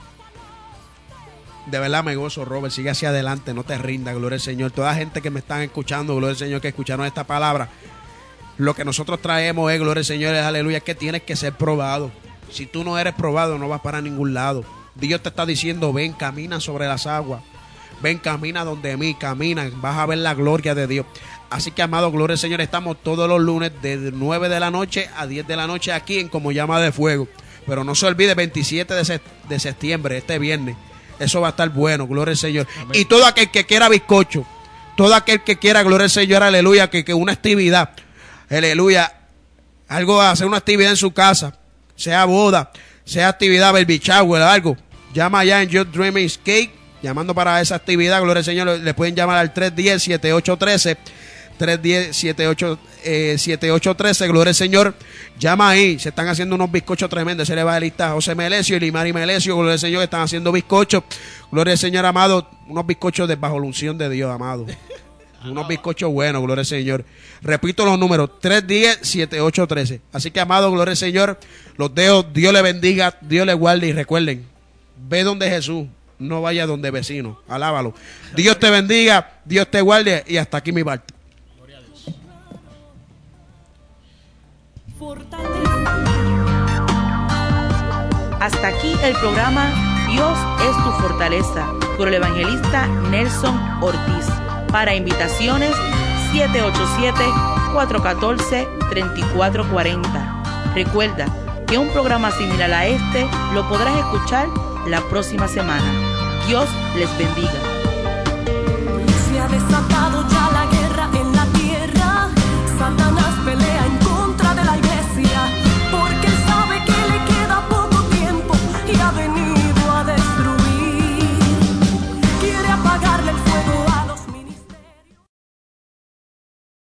verdad me gozo, Robert. Sigue hacia adelante, no te rindas, gloria al Señor. Toda la gente que me están escuchando, gloria al Señor, que escucharon esta palabra, lo que nosotros traemos es, gloria al Señor, es aleluya, que tienes que ser probado. Si tú no eres probado, no vas para ningún lado. Dios te está diciendo, ven, camina sobre las aguas. Ven, camina donde mí, camina, vas a ver la gloria de Dios. Así que, amado, gloria al Señor, estamos todos los lunes de 9 de la noche a 10 de la noche aquí en Como Llama de Fuego. Pero no se olvide, 27 de septiembre, este viernes. Eso va a estar bueno, gloria al Señor. Amén. Y todo aquel que quiera bizcocho, todo aquel que quiera, gloria al Señor, aleluya, que una actividad, aleluya, algo, hacer una actividad en su casa, sea boda, sea actividad baby shower, algo, llama allá en Your Dream is Cake, llamando para esa actividad, gloria al Señor. Le pueden llamar al 310-7813, 310-7813, gloria al Señor. Llama ahí, se están haciendo unos bizcochos tremendos. Ese evangelista José Melesio y Limari Melesio, gloria al Señor, están haciendo bizcochos, gloria al Señor, amado, unos bizcochos de bajo la unción de Dios, amado. Unos bizcochos buenos, gloria al Señor. Repito los números, 310-7813. Así que, amado, gloria al Señor, los dejo, Dios le bendiga, Dios le guarde, y recuerden, ve donde Jesús, no vaya donde vecino. Alábalo. Dios te bendiga, Dios te guarde, y hasta aquí mi parte. Gloria a Dios. Hasta aquí el programa Dios es tu fortaleza, por el evangelista Nelson Ortiz. Para invitaciones, 787-414-3440. Recuerda que un programa similar a este lo podrás escuchar la próxima semana. Dios les bendiga. Se ha desatado ya la guerra en la tierra. Satanás pelea en